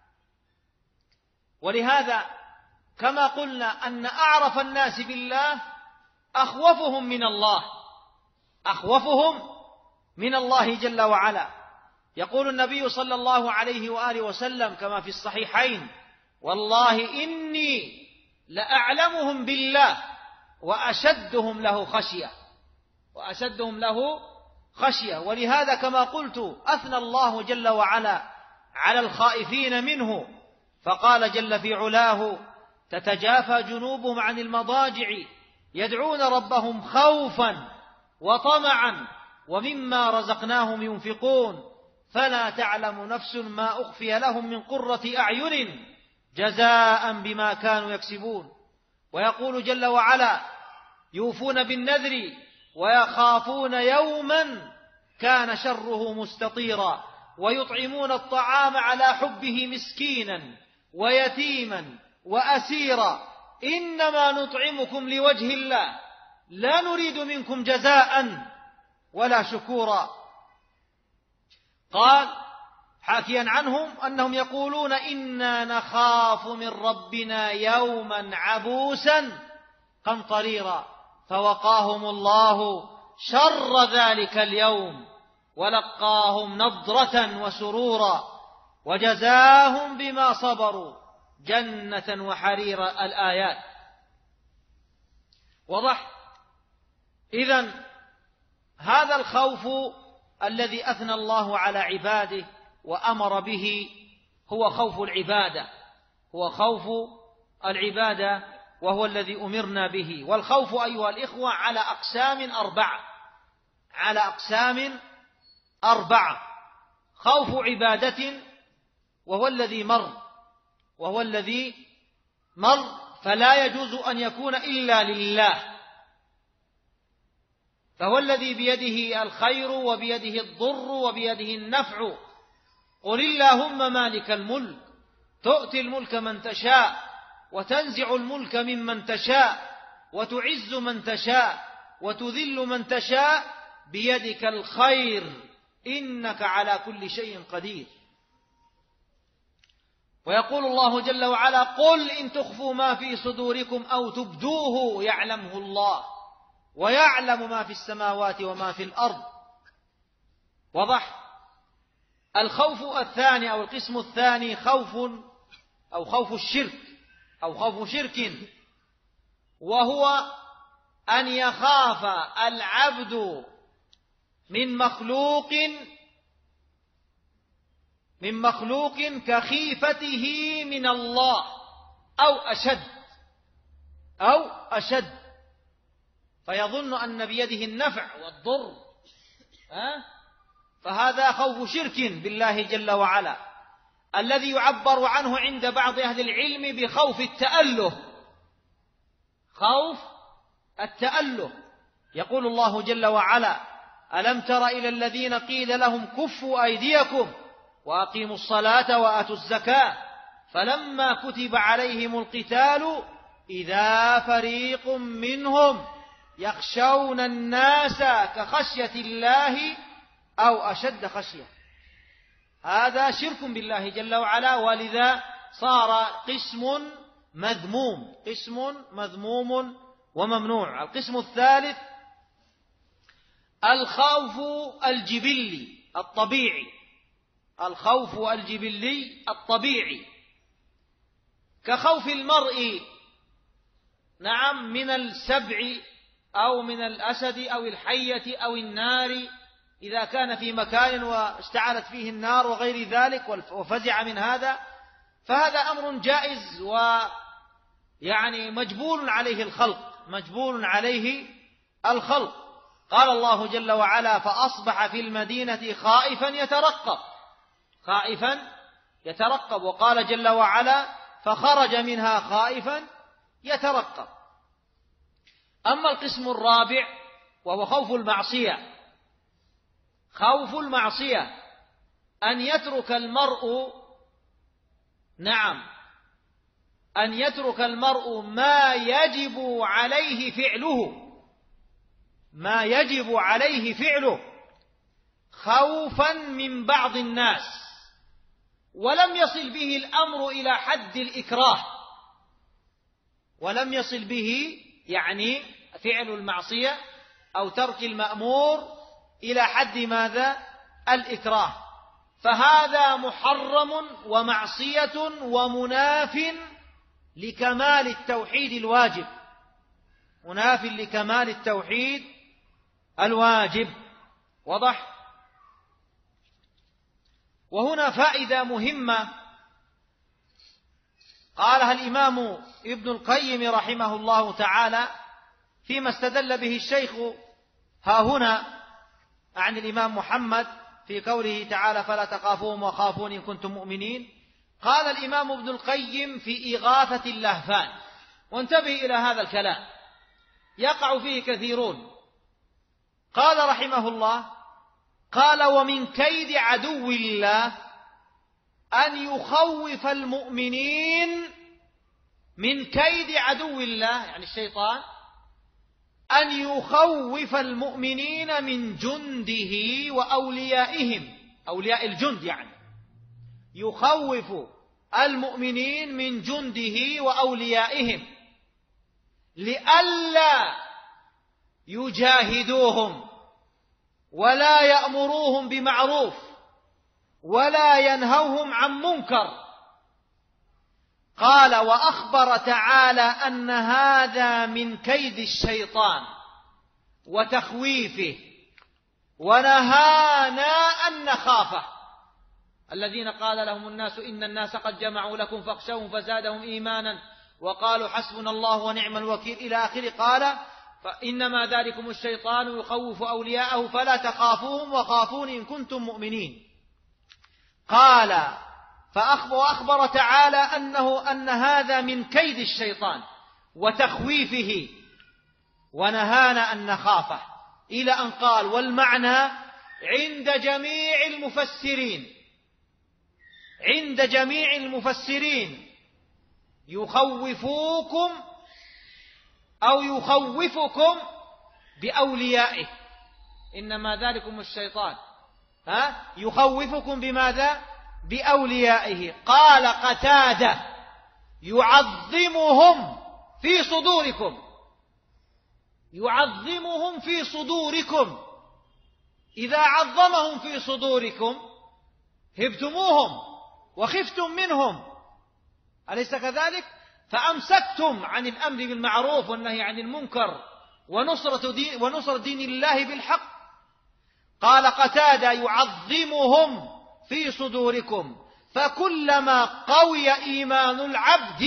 ولهذا كما قلنا أن أعرف الناس بالله أخوفهم من الله، أخوفهم من الله جل وعلا. يقول النبي صلى الله عليه وآله وسلم كما في الصحيحين: والله إني لأعلمهم بالله وأشدهم له خشية، وأشدهم له خشية. ولهذا كما قلت أثنى الله جل وعلا على الخائفين منه فقال جل في علاه: تتجافى جنوبهم عن المضاجع يدعون ربهم خوفا وطمعا ومما رزقناهم ينفقون فلا تعلم نفس ما أخفي لهم من قرة أعين جزاء بما كانوا يكسبون. ويقول جل وعلا: يوفون بالنذر ويخافون يوما كان شره مستطيرا ويطعمون الطعام على حبه مسكينا ويتيما وأسيرا إنما نطعمكم لوجه الله لا نريد منكم جزاء ولا شكورا. قال حاكيا عنهم أنهم يقولون: إنا نخاف من ربنا يوما عبوسا قمطريرا فوقاهم الله شر ذلك اليوم ولقاهم نضرة وسرورا وجزاهم بما صبروا جنة وحريرا. الآيات. وضح. إذن هذا الخوف الذي أثنى الله على عباده وأمر به هو خوف العبادة، هو خوف العبادة، وهو الذي أمرنا به. والخوف أيها الإخوة على أقسام أربعة: خوف عبادة وهو الذي مر فلا يجوز أن يكون إلا لله، فهو الذي بيده الخير وبيده الضر وبيده النفع. قل اللهم مالك الملك تؤتي الملك من تشاء وتنزع الملك ممن تشاء وتعز من تشاء وتذل من تشاء بيدك الخير إنك على كل شيء قدير. ويقول الله جل وعلا: قل إن تخفوا ما في صدوركم أو تبدوه يعلمه الله ويعلم ما في السماوات وما في الأرض. وضح. الخوف الثاني أو القسم الثاني خوف الشرك أو خوف شرك، وهو أن يخاف العبد من مخلوق كخيفته من الله أو أشد، فيظن أن بيده النفع والضر، فهذا خوف شرك بالله جل وعلا، الذي يعبر عنه عند بعض أهل العلم بخوف التأله. خوف التأله. يقول الله جل وعلا: ألم تر إلى الذين قيل لهم كفوا أيديكم وأقيموا الصلاة وآتوا الزكاة فلما كتب عليهم القتال إذا فريق منهم يخشون الناس كخشية الله أو أشد خشية. هذا شرك بالله جل وعلا، ولذا صار قسم مذموم وممنوع. القسم الثالث الخوف الجبلي الطبيعي، كخوف المرء من السبع أو من الأسد أو الحية أو النار إذا كان في مكان واشتعلت فيه النار وغير ذلك وفزع من هذا، فهذا أمر جائز ويعني مجبول عليه الخلق. قال الله جل وعلا: فأصبح في المدينة خائفا يترقب. وقال جل وعلا: فخرج منها خائفا يترقب. أما القسم الرابع وهو خوف المعصية، أن يترك المرء ما يجب عليه فعله خوفا من بعض الناس، ولم يصل به الأمر إلى حد الإكراه، ولم يصل به يعني فعل المعصية أو ترك المأمور إلى حد ماذا؟ الإكراه، فهذا محرم ومعصية ومناف لكمال التوحيد الواجب. وضح. وهنا فائدة مهمة قالها الإمام ابن القيم رحمه الله تعالى فيما استدل به الشيخ ها هنا عن الإمام محمد في قوله تعالى فلا تخافوهم وخافون إن كنتم مؤمنين. قال الإمام ابن القيم في إغاثة اللهفان، وانتبه إلى هذا الكلام يقع فيه كثيرون. قال رحمه الله: قال ومن كيد عدو الله أن يخوف المؤمنين، من كيد عدو الله يعني الشيطان، أن يخوف المؤمنين من جنده وأوليائهم، أولياء الجند يعني، يخوف المؤمنين من جنده وأوليائهم لئلا يجاهدوهم ولا يأمروهم بمعروف ولا ينهوهم عن منكر. قال وأخبر تعالى أن هذا من كيد الشيطان وتخويفه، ونهانا أن نخافه. الذين قال لهم الناس إن الناس قد جمعوا لكم فاخشوهم فزادهم إيمانا وقالوا حسبنا الله ونعم الوكيل إلى آخره. قال فإنما ذلكم الشيطان يخوف أولياءه فلا تخافوهم وخافون إن كنتم مؤمنين. قال وأخبر تعالى أن هذا من كيد الشيطان وتخويفه ونهانا أن نخافه، إلى أن قال والمعنى عند جميع المفسرين يخوفوكم أو يخوفكم بأوليائه، إنما ذلكم الشيطان يخوفكم بماذا؟ بأوليائه. قال قتادة يعظمهم في صدوركم، يعظمهم في صدوركم. إذا عظمهم في صدوركم هبتموهم وخفتم منهم، أليس كذلك؟ فأمسكتم عن الأمر بالمعروف والنهي عن المنكر ونصر دين الله بالحق. قال قتادة يعظمهم في صدوركم، فكلما قوي إيمان العبد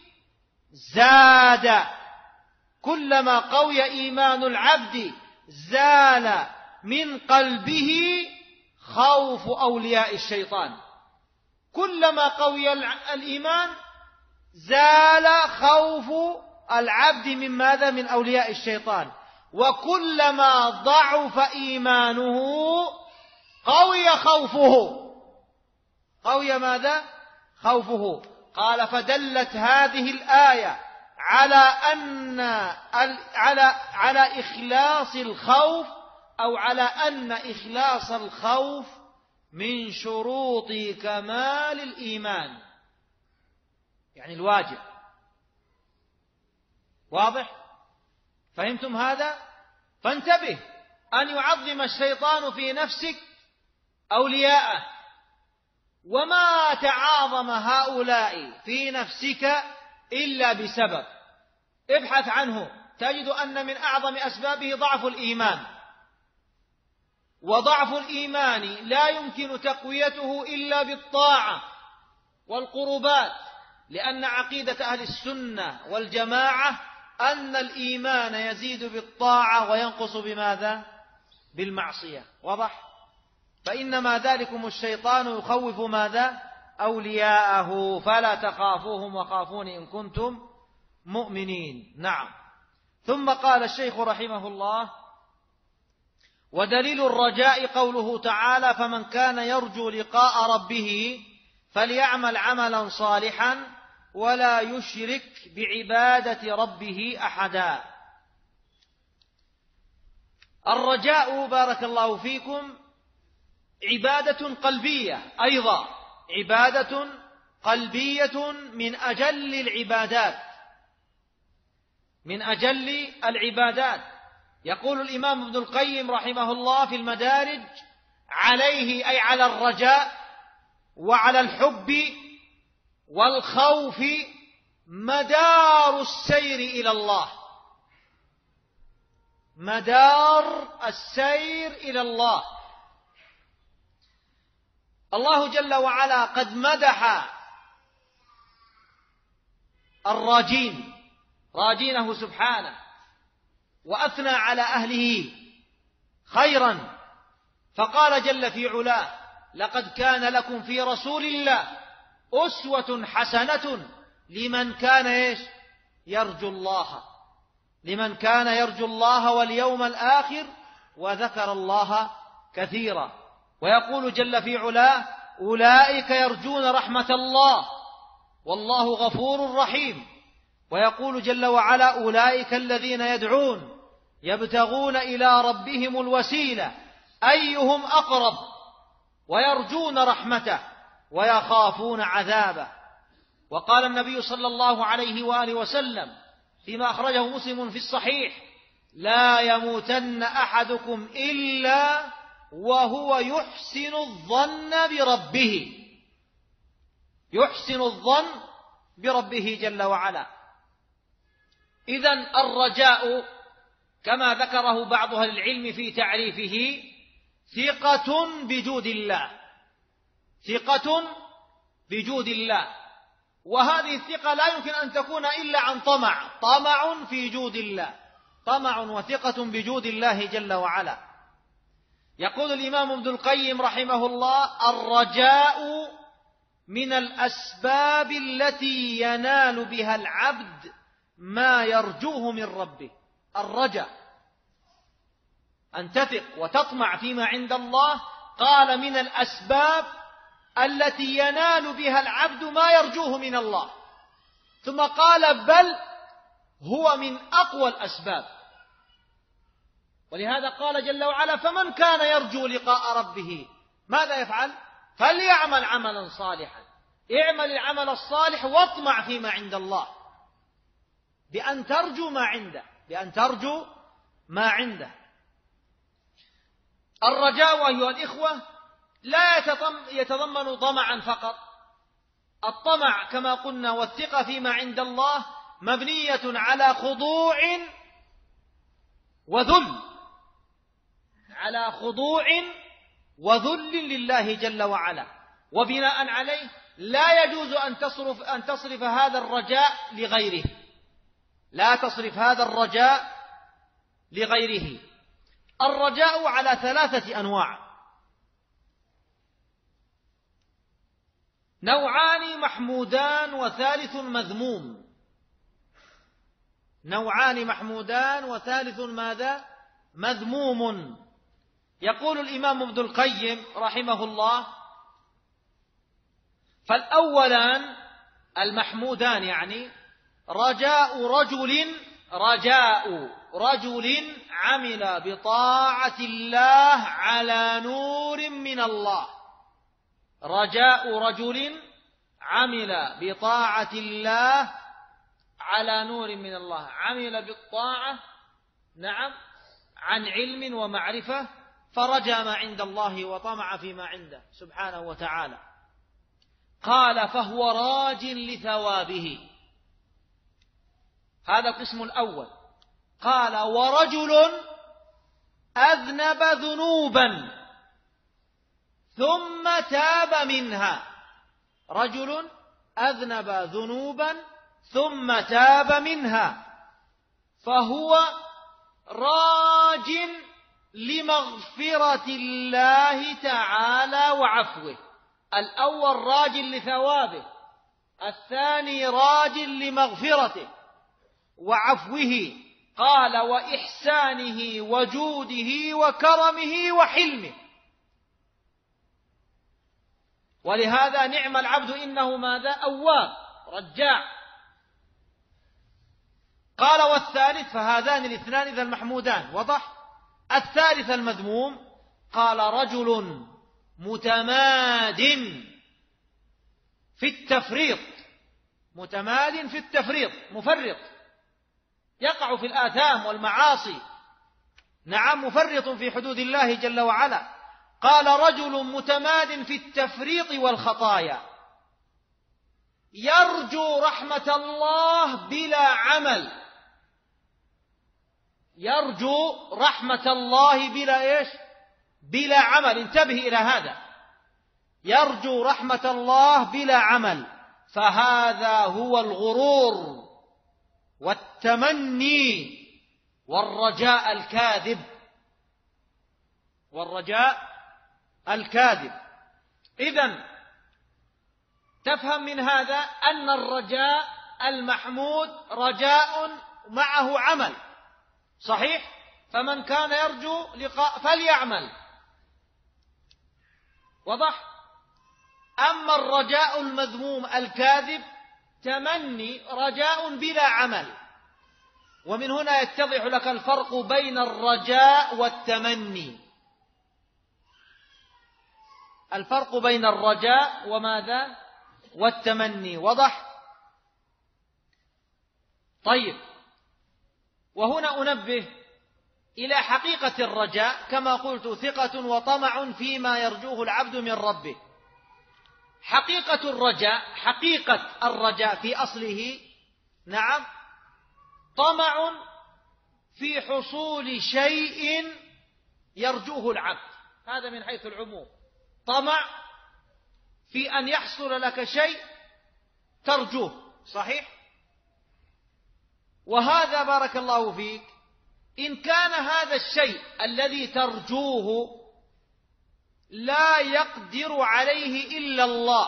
زاد، كلما قوي إيمان العبد زال من قلبه خوف أولياء الشيطان. كلما قوي الإيمان زال خوف العبد من ماذا؟ من أولياء الشيطان. وكلما ضعف إيمانه قوي خوفه. قوي ماذا؟ خوفه. قال فدلت هذه الآية على إخلاص الخوف، أو على أن إخلاص الخوف من شروط كمال الإيمان، يعني الواجب. واضح؟ فهمتم هذا؟ فانتبه أن يعظم الشيطان في نفسك أولياءه، وما تعاظم هؤلاء في نفسك إلا بسبب. ابحث عنه تجد أن من أعظم أسبابه ضعف الإيمان، وضعف الإيمان لا يمكن تقويته إلا بالطاعة والقربات، لأن عقيدة أهل السنة والجماعة أن الإيمان يزيد بالطاعة وينقص بماذا؟ بالمعصية. واضح؟ فإنما ذلكم الشيطان يخوف ماذا؟ أولياءه فلا تخافوهم وخافون إن كنتم مؤمنين. نعم. ثم قال الشيخ رحمه الله: ودليل الرجاء قوله تعالى: فمن كان يرجو لقاء ربه فليعمل عملا صالحا ولا يشرك بعبادة ربه أحدا. الرجاء بارك الله فيكم عبادة قلبية، أيضا عبادة قلبية من أجل العبادات، من أجل العبادات. يقول الإمام ابن القيم رحمه الله في المدارج: عليه أي على الرجاء وعلى الحب والخوف مدار السير إلى الله، مدار السير إلى الله. الله جل وعلا قد مدح الراجين راجينه سبحانه، وأثنى على أهله خيرا، فقال جل في علاه: لقد كان لكم في رسول الله أسوة حسنة لمن كان يرجو الله، لمن كان يرجو الله واليوم الآخر وذكر الله كثيرا. ويقول جل في علاه: أولئك يرجون رحمة الله والله غفور رحيم. ويقول جل وعلا: أولئك الذين يدعون يبتغون إلى ربهم الوسيلة أيهم أقرب ويرجون رحمته ويخافون عذابه. وقال النبي صلى الله عليه وآله وسلم فيما أخرجه مسلم في الصحيح: لا يموتن أحدكم إلا وهو يحسن الظن بربه، يحسن الظن بربه جل وعلا. إذن الرجاء كما ذكره بعض أهل العلم في تعريفه ثقة بجود الله، ثقة بجود الله. وهذه الثقة لا يمكن أن تكون إلا عن طمع في جود الله، طمع وثقة بجود الله جل وعلا. يقول الإمام ابن القيم رحمه الله: الرجاء من الأسباب التي ينال بها العبد ما يرجوه من ربه. الرجاء أن تثق وتطمع فيما عند الله، قال من الأسباب التي ينال بها العبد ما يرجوه من الله، ثم قال: بل هو من أقوى الأسباب. ولهذا قال جل وعلا: فمن كان يرجو لقاء ربه ماذا يفعل؟ فليعمل عملا صالحا. اعمل العمل الصالح واطمع فيما عند الله بأن ترجو ما عنده، بأن ترجو ما عنده. الرجاء أيها الإخوة لا يتضمن طمعا فقط. الطمع كما قلنا والثقة فيما عند الله مبنية على خضوع وذل، على خضوع وذل لله جل وعلا. وبناء عليه لا يجوز أن تصرف هذا الرجاء لغيره، لا تصرف هذا الرجاء لغيره. الرجاء على 3 أنواع: نوعان محمودان وثالث مذموم. نوعان محمودان وثالث ماذا؟ مذموم. يقول الإمام ابن القيم رحمه الله: فالأولان المحمودان يعني رجاء رجل عمل بطاعة الله على نور من الله. رجاء رجل عمل بطاعة الله على نور من الله. عمل بالطاعة نعم عن علم ومعرفة، فرجى ما عند الله وطمع فيما عنده سبحانه وتعالى. قال: فهو راج لثوابه. هذا القسم الأول. قال: ورجل أذنب ذنوبا ثم تاب منها. رجل أذنب ذنوبا ثم تاب منها، فهو راج لمغفرة الله تعالى وعفوه. الأول راج لثوابه، الثاني راج لمغفرته وعفوه. قال: وإحسانه وجوده وكرمه وحلمه. ولهذا نعم العبد إنه ماذا؟ أواب رجاع. قال: والثالث، فهذان الاثنان إذا المحمودان وضح. الثالث المذموم قال: رجل متماد في التفريط. متماد في التفريط، مفرط، يقع في الآثام والمعاصي، نعم مفرط في حدود الله جل وعلا. قال: رجل متماد في التفريط والخطايا، يرجو رحمة الله بلا عمل. يرجو رحمة الله بلا بلا عمل. انتبه إلى هذا، يرجو رحمة الله بلا عمل، فهذا هو الغرور والتمني والرجاء الكاذب، والرجاء الكاذب. إذن تفهم من هذا أن الرجاء المحمود رجاء معه عمل، صحيح؟ فمن كان يرجو لقاء فليعمل، وضح. أما الرجاء المذموم الكاذب تمني رجاء بلا عمل. ومن هنا يتضح لك الفرق بين الرجاء والتمني، الفرق بين الرجاء وماذا؟ والتمني، وضح. طيب، وهنا أنبه إلى حقيقة الرجاء، كما قلت ثقة وطمع فيما يرجوه العبد من ربه. حقيقة الرجاء، حقيقة الرجاء في أصله نعم طمع في حصول شيء يرجوه العبد، هذا من حيث العموم، طمع في أن يحصل لك شيء ترجوه، صحيح؟ وهذا بارك الله فيك إن كان هذا الشيء الذي ترجوه لا يقدر عليه إلا الله،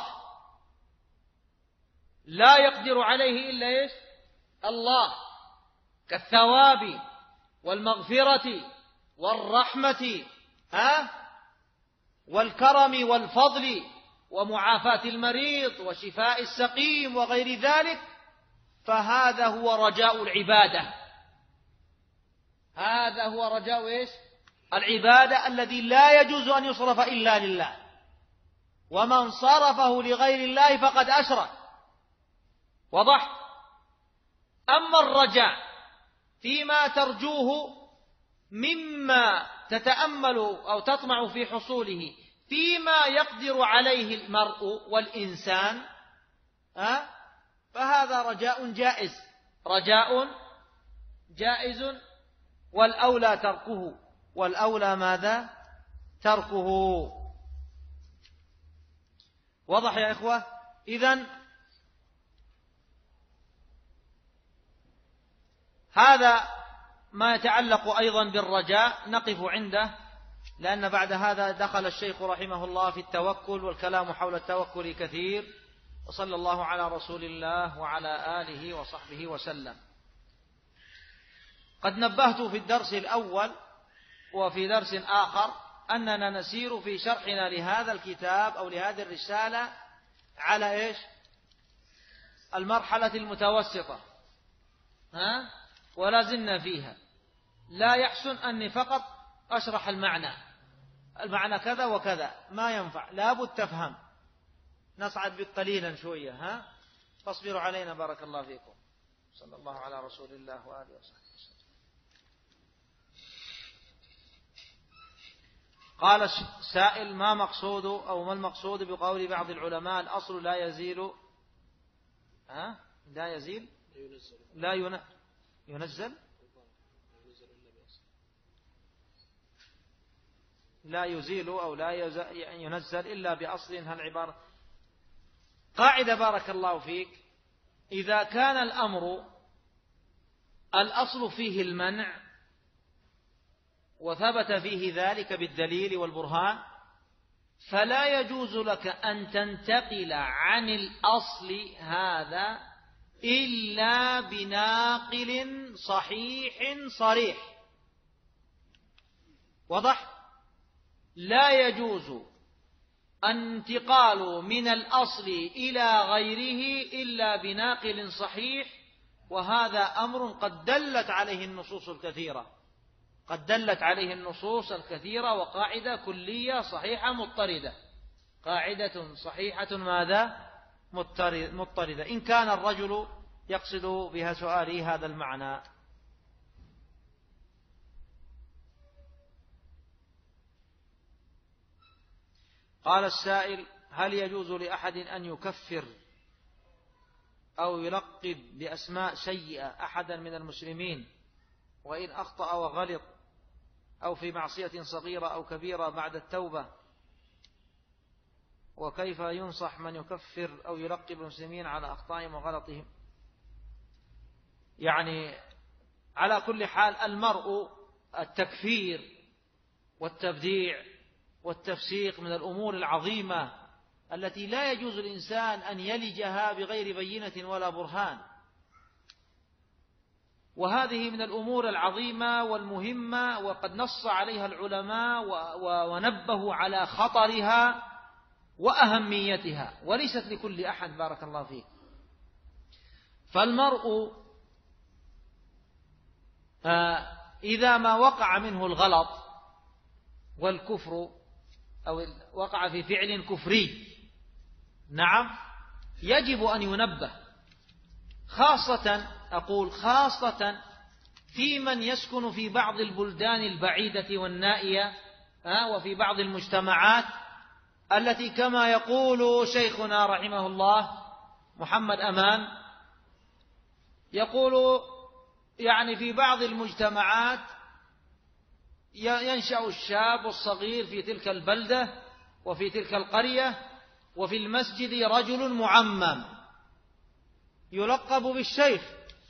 لا يقدر عليه إلا إيش؟ الله، كالثواب والمغفرة والرحمة والكرم والفضل ومعافاة المريض وشفاء السقيم وغير ذلك، فهذا هو رجاء العبادة، هذا هو رجاء إيش؟ العبادة الذي لا يجوز أن يصرف إلا لله، ومن صرفه لغير الله فقد أشرك، وضح. أما الرجاء فيما ترجوه مما تتأمل أو تطمع في حصوله فيما يقدر عليه المرء والإنسان، فهذا رجاء جائز، رجاء جائز، والأولى تركه، والأولى ماذا؟ تركه، وضح يا إخوة. إذن هذا ما يتعلق أيضا بالرجاء، نقف عنده، لأن بعد هذا دخل الشيخ رحمه الله في التوكل، والكلام حول التوكل كثير. وصلى الله على رسول الله وعلى آله وصحبه وسلم. قد نبهت في الدرس الأول وفي درس آخر أننا نسير في شرحنا لهذا الكتاب أو لهذه الرسالة على إيش؟ المرحلة المتوسطة، ولا زلنا فيها. لا يحسن أني فقط أشرح المعنى كذا وكذا، ما ينفع، لابد تفهم. نصعد قليلا شوية، فاصبروا علينا بارك الله فيكم. صلى الله على رسول الله وآله وصحبه وسلم. قال السائل: ما مقصود أو ما المقصود بقول بعض العلماء الأصل لا يزيل لا يزيل لا ينزل لا يزيل أو لا ينزل إلا بأصل؟ هل عبارة قاعدة بارك الله فيك، إذا كان الأمر الأصل فيه المنع وثبت فيه ذلك بالدليل والبرهان، فلا يجوز لك أن تنتقل عن الأصل هذا إلا بناقل صحيح صريح، وضح. لا يجوز انتقال من الأصل إلى غيره إلا بناقل صحيح، وهذا أمر قد دلت عليه النصوص الكثيرة، قد دلت عليه النصوص الكثيرة، وقاعدة كلية صحيحة مضطردة، قاعدة صحيحة ماذا؟ مضطردة، إن كان الرجل يقصد بها سؤالي هذا المعنى. قال السائل: هل يجوز لأحد أن يكفر أو يلقب بأسماء سيئة أحدا من المسلمين وإن أخطأ وغلط أو في معصية صغيرة أو كبيرة بعد التوبة وكيف ينصح من يكفر أو يلقب المسلمين على أخطائهم وغلطهم؟ يعني على كل حال المرء التكفير والتبديع والتفسيق من الأمور العظيمة التي لا يجوز الإنسان أن يلجها بغير بينة ولا برهان، وهذه من الأمور العظيمة والمهمة، وقد نص عليها العلماء ونبهوا على خطرها وأهميتها، وليست لكل أحد. بارك الله فيك. فالمرء إذا ما وقع منه الغلط والكفر أو وقع في فعل كفري، نعم، يجب أن ينبه، خاصة في من يسكن في بعض البلدان البعيدة والنائية، وفي بعض المجتمعات التي كما يقول شيخنا رحمه الله محمد أمان، يقول يعني في بعض المجتمعات ينشأ الشاب الصغير في تلك البلدة وفي تلك القرية، وفي المسجد رجل معمم يلقب بالشيخ،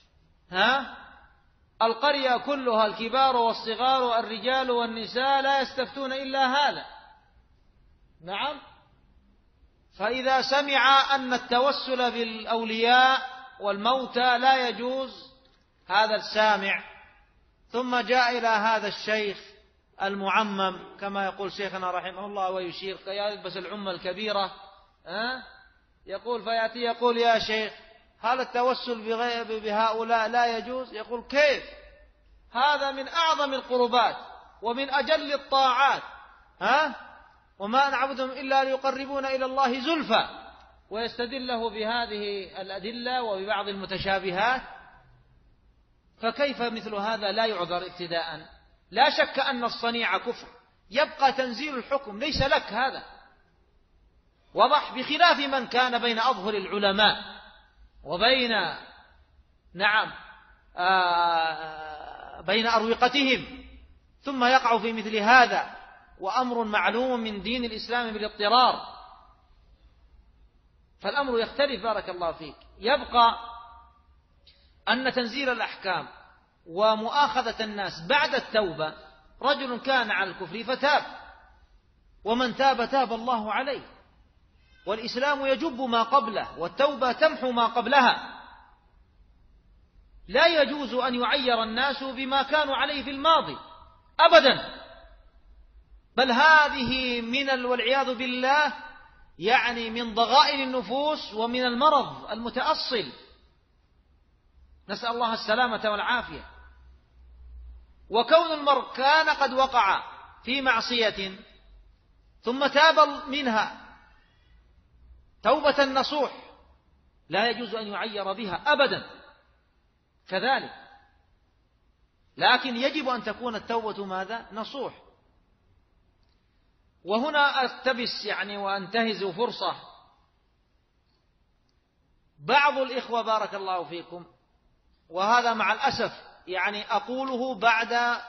القرية كلها الكبار والصغار والرجال والنساء لا يستفتون إلا هذا، نعم. فإذا سمع أن التوسل بالأولياء والموتى لا يجوز، هذا السامع ثم جاء إلى هذا الشيخ المعمم كما يقول شيخنا رحمه الله ويشير، يلبس العمة الكبيرة، يقول فيأتي يقول يا شيخ هل التوسل بهؤلاء لا يجوز؟ يقول كيف؟ هذا من أعظم القربات ومن أجل الطاعات، وما نعبدهم إلا ليقربونا إلى الله زلفى، ويستدل له بهذه الأدلة وببعض المتشابهات. فكيف مثل هذا لا يعذر ابتداء؟ لا شك أن الصنيع كفر، يبقى تنزيل الحكم ليس لك، هذا وضح، بخلاف من كان بين أظهر العلماء وبين بين أروقتهم، ثم يقع في مثل هذا، وأمر معلوم من دين الإسلام بالاضطرار، فالأمر يختلف. بارك الله فيك. يبقى أن تنزيل الأحكام ومؤاخذة الناس بعد التوبة، رجل كان على الكفر فتاب، ومن تاب تاب الله عليه، والإسلام يجب ما قبله، والتوبة تمحو ما قبلها. لا يجوز أن يعير الناس بما كانوا عليه في الماضي أبدا، بل هذه من والعياذ بالله يعني من ضغائن النفوس ومن المرض المتأصل، نسأل الله السلامة والعافية. وكون المرء كان قد وقع في معصية ثم تاب منها توبة نصوح، لا يجوز أن يعير بها أبدا كذلك، لكن يجب أن تكون التوبة ماذا؟ نصوح. وهنا أقتبس وأنتهز فرصة، بعض الإخوة بارك الله فيكم، وهذا مع الأسف أقوله بعد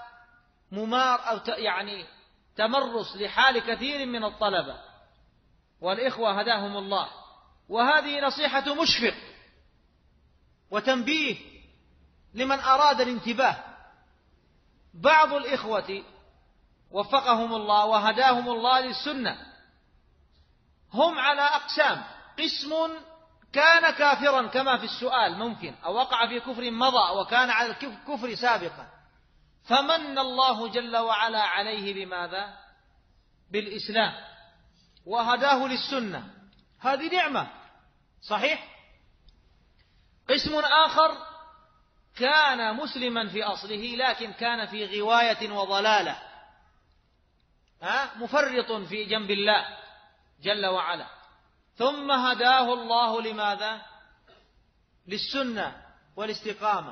تمرس لحال كثير من الطلبة والإخوة هداهم الله، وهذه نصيحة مشفق وتنبيه لمن أراد الانتباه. بعض الإخوة وفقهم الله وهداهم الله للسنة هم على أقسام، قسم كان كافرا كما في السؤال ممكن، أو وقع في كفر مضى وكان على الكفر سابقا، فمن الله جل وعلا عليه بماذا؟ بالإسلام، وهداه للسنة، هذه نعمة صحيح. قسم آخر كان مسلما في أصله لكن كان في غواية وضلالة، مفرط في جنب الله جل وعلا، ثم هداه الله لماذا؟ للسنة والاستقامة.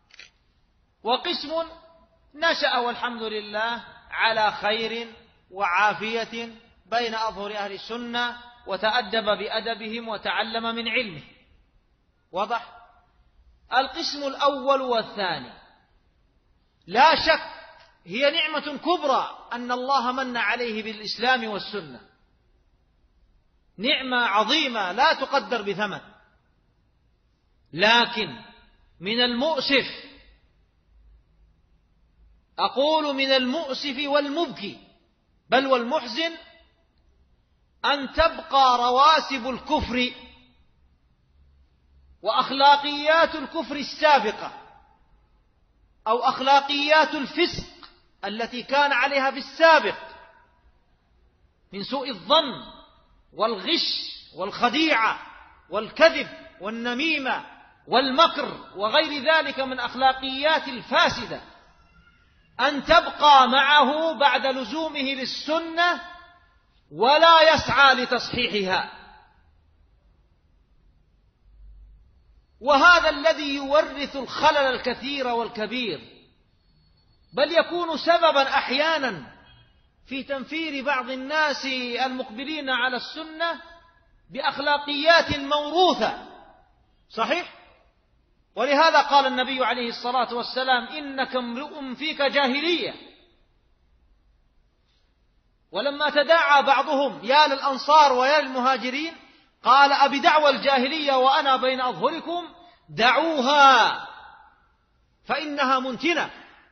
وقسم نشأ والحمد لله على خير وعافية بين أظهر أهل السنة، وتأدب بأدبهم وتعلم من علمه. واضح؟ القسم الأول والثاني لا شك هي نعمة كبرى أن الله من عليه بالإسلام والسنة، نعمة عظيمة لا تقدر بثمن. لكن من المؤسف، أقول من المؤسف والمبكي بل والمحزن، أن تبقى رواسب الكفر وأخلاقيات الكفر السابقة أو أخلاقيات الفسق التي كان عليها في السابق من سوء الظن والغش والخديعة والكذب والنميمة والمكر وغير ذلك من أخلاقيات الفاسدة، أن تبقى معه بعد لزومه للسنة ولا يسعى لتصحيحها. وهذا الذي يورث الخلل الكثير والكبير، بل يكون سببا أحيانا في تنفير بعض الناس المقبلين على السنة بأخلاقيات موروثة. صحيح؟ ولهذا قال النبي عليه الصلاة والسلام: إنك امرؤ فيك جاهلية. ولما تداعى بعضهم يا للأنصار ويا للمهاجرين قال: أبدعوى الجاهلية وأنا بين أظهركم دعوها فإنها منتنة.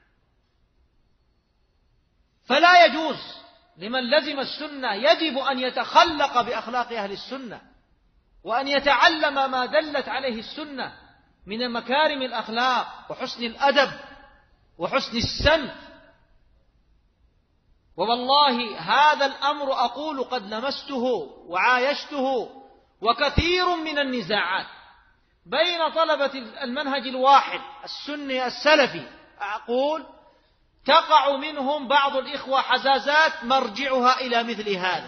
فلا يجوز لمن لزم السنة، يجب أن يتخلق بأخلاق أهل السنة وأن يتعلم ما دلت عليه السنة من مكارم الأخلاق وحسن الأدب وحسن السمت. ووالله هذا الأمر أقول قد لمسته وعايشته، وكثير من النزاعات بين طلبة المنهج الواحد السني السلفي أقول تقع منهم بعض الإخوة حزازات مرجعها إلى مثل هذا،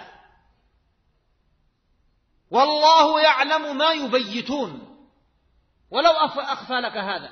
والله يعلم ما يبيتون ولو أخفى لك هذا.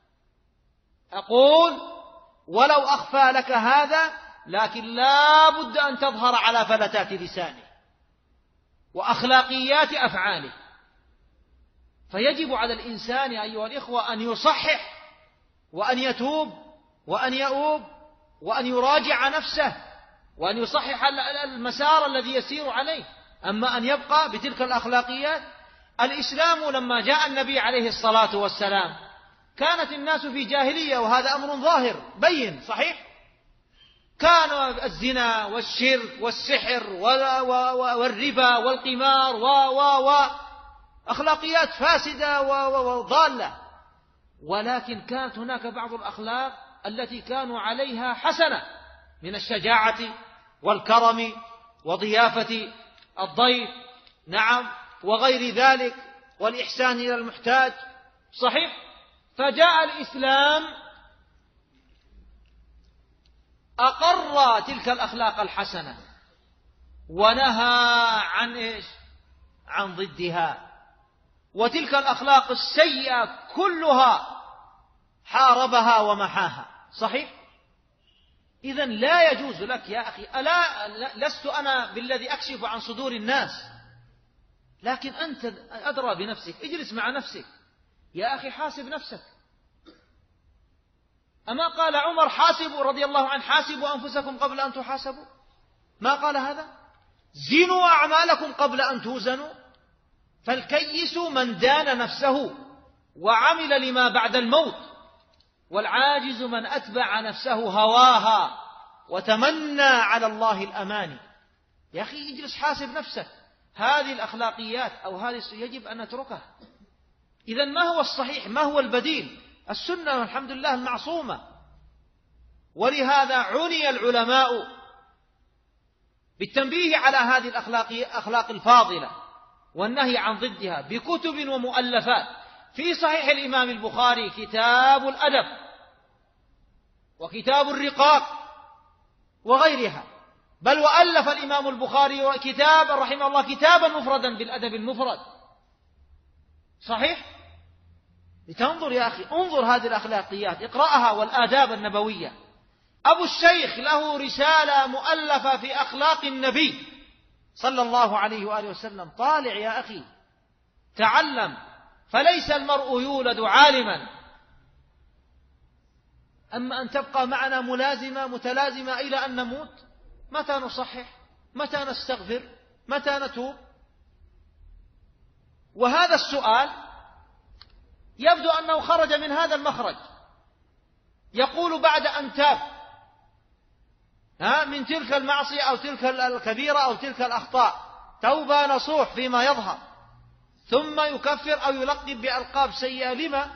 أقول ولو أخفى لك هذا، لكن لا بد أن تظهر على فلتات لسانه وأخلاقيات أفعاله. فيجب على الإنسان أيها الإخوة أن يصحح وأن يتوب وأن يؤوب وأن يراجع نفسه وأن يصحح المسار الذي يسير عليه. أما أن يبقى بتلك الأخلاقيات، الإسلام لما جاء النبي عليه الصلاة والسلام كانت الناس في جاهلية، وهذا أمر ظاهر بين. صحيح؟ كان الزنا والشرك والسحر والربا والقمار أخلاقيات فاسدة وضالة، ولكن كانت هناك بعض الأخلاق التي كانوا عليها حسنة من الشجاعة والكرم وضيافة الضيف، نعم، وغير ذلك، والإحسان إلى المحتاج. صحيح؟ فجاء الإسلام أقر تلك الأخلاق الحسنة ونهى عن إيش؟ عن ضدها. وتلك الأخلاق السيئة كلها حاربها ومحاها. صحيح؟ إذن لا يجوز لك يا أخي، لست أنا بالذي أكشف عن صدور الناس، لكن أنت أدرى بنفسك. اجلس مع نفسك يا أخي، حاسب نفسك. أما قال عمر حاسبوا رضي الله عنه: حاسبوا أنفسكم قبل أن تحاسبوا؟ ما قال هذا؟ زنوا أعمالكم قبل أن توزنوا. فالكيس من دان نفسه وعمل لما بعد الموت، والعاجز من أتبع نفسه هواها وتمنى على الله الأماني. يا أخي اجلس حاسب نفسك. هذه الأخلاقيات أو هذه يجب أن نتركها. إذن ما هو الصحيح؟ ما هو البديل؟ السنة والحمد لله المعصومة. ولهذا عني العلماء بالتنبيه على هذه الأخلاق الفاضلة والنهي عن ضدها بكتب ومؤلفات. في صحيح الإمام البخاري كتاب الأدب وكتاب الرقاق وغيرها، بل وألف الإمام البخاري كتابا رحمه الله كتابا مفردا بالأدب المفرد. صحيح؟ لتنظر يا أخي، انظر هذه الأخلاقيات، اقرأها والآداب النبوية. أبو الشيخ له رسالة مؤلفة في أخلاق النبي صلى الله عليه وآله وسلم. طالع يا أخي، تعلم، فليس المرء يولد عالما. أما أن تبقى معنا متلازمة إلى أن نموت، متى نصحح؟ متى نستغفر؟ متى نتوب؟ وهذا السؤال يبدو أنه خرج من هذا المخرج. يقول بعد أن تاب من تلك المعصية أو تلك الكبيرة أو تلك الأخطاء توبة نصوح فيما يظهر، ثم يكفر أو يلقب بألقاب سيئة. لما؟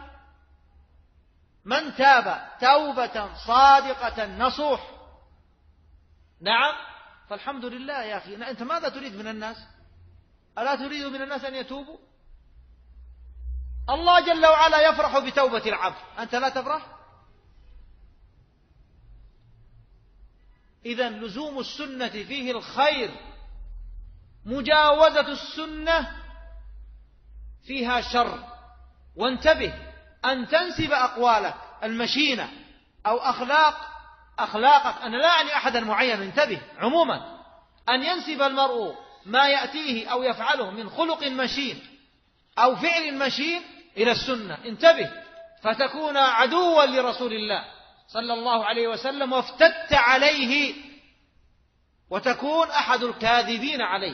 من تاب توبة صادقة نصوح، نعم، فالحمد لله يا أخي. أنت ماذا تريد من الناس؟ ألا تريد من الناس أن يتوبوا؟ الله جل وعلا يفرح بتوبة العبد، أنت لا تفرح؟ إذن لزوم السنة فيه الخير، مجاوزة السنة فيها شر. وانتبه أن تنسب أقوالك المشينة أو أخلاقك، أنا لا أعني أحدا معين، انتبه، عموما أن ينسب المرء ما يأتيه أو يفعله من خلق مشين أو فعل مشين إلى السنة، انتبه، فتكون عدوا لرسول الله صلى الله عليه وسلم وافتدت عليه وتكون أحد الكاذبين عليه.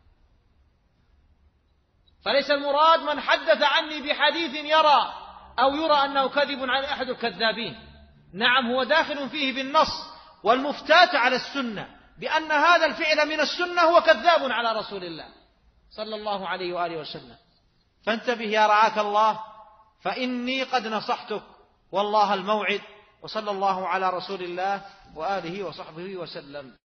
فليس المراد من حدث عني بحديث يرى أنه كذب على أحد الكذابين، نعم هو داخل فيه بالنص، والمفتاة على السنة بأن هذا الفعل من السنة هو كذاب على رسول الله صلى الله عليه وآله وسلم. فانتبه يا رعاك الله، فإني قد نصحتك والله الموعد. وصلى الله على رسول الله وآله وصحبه وسلم.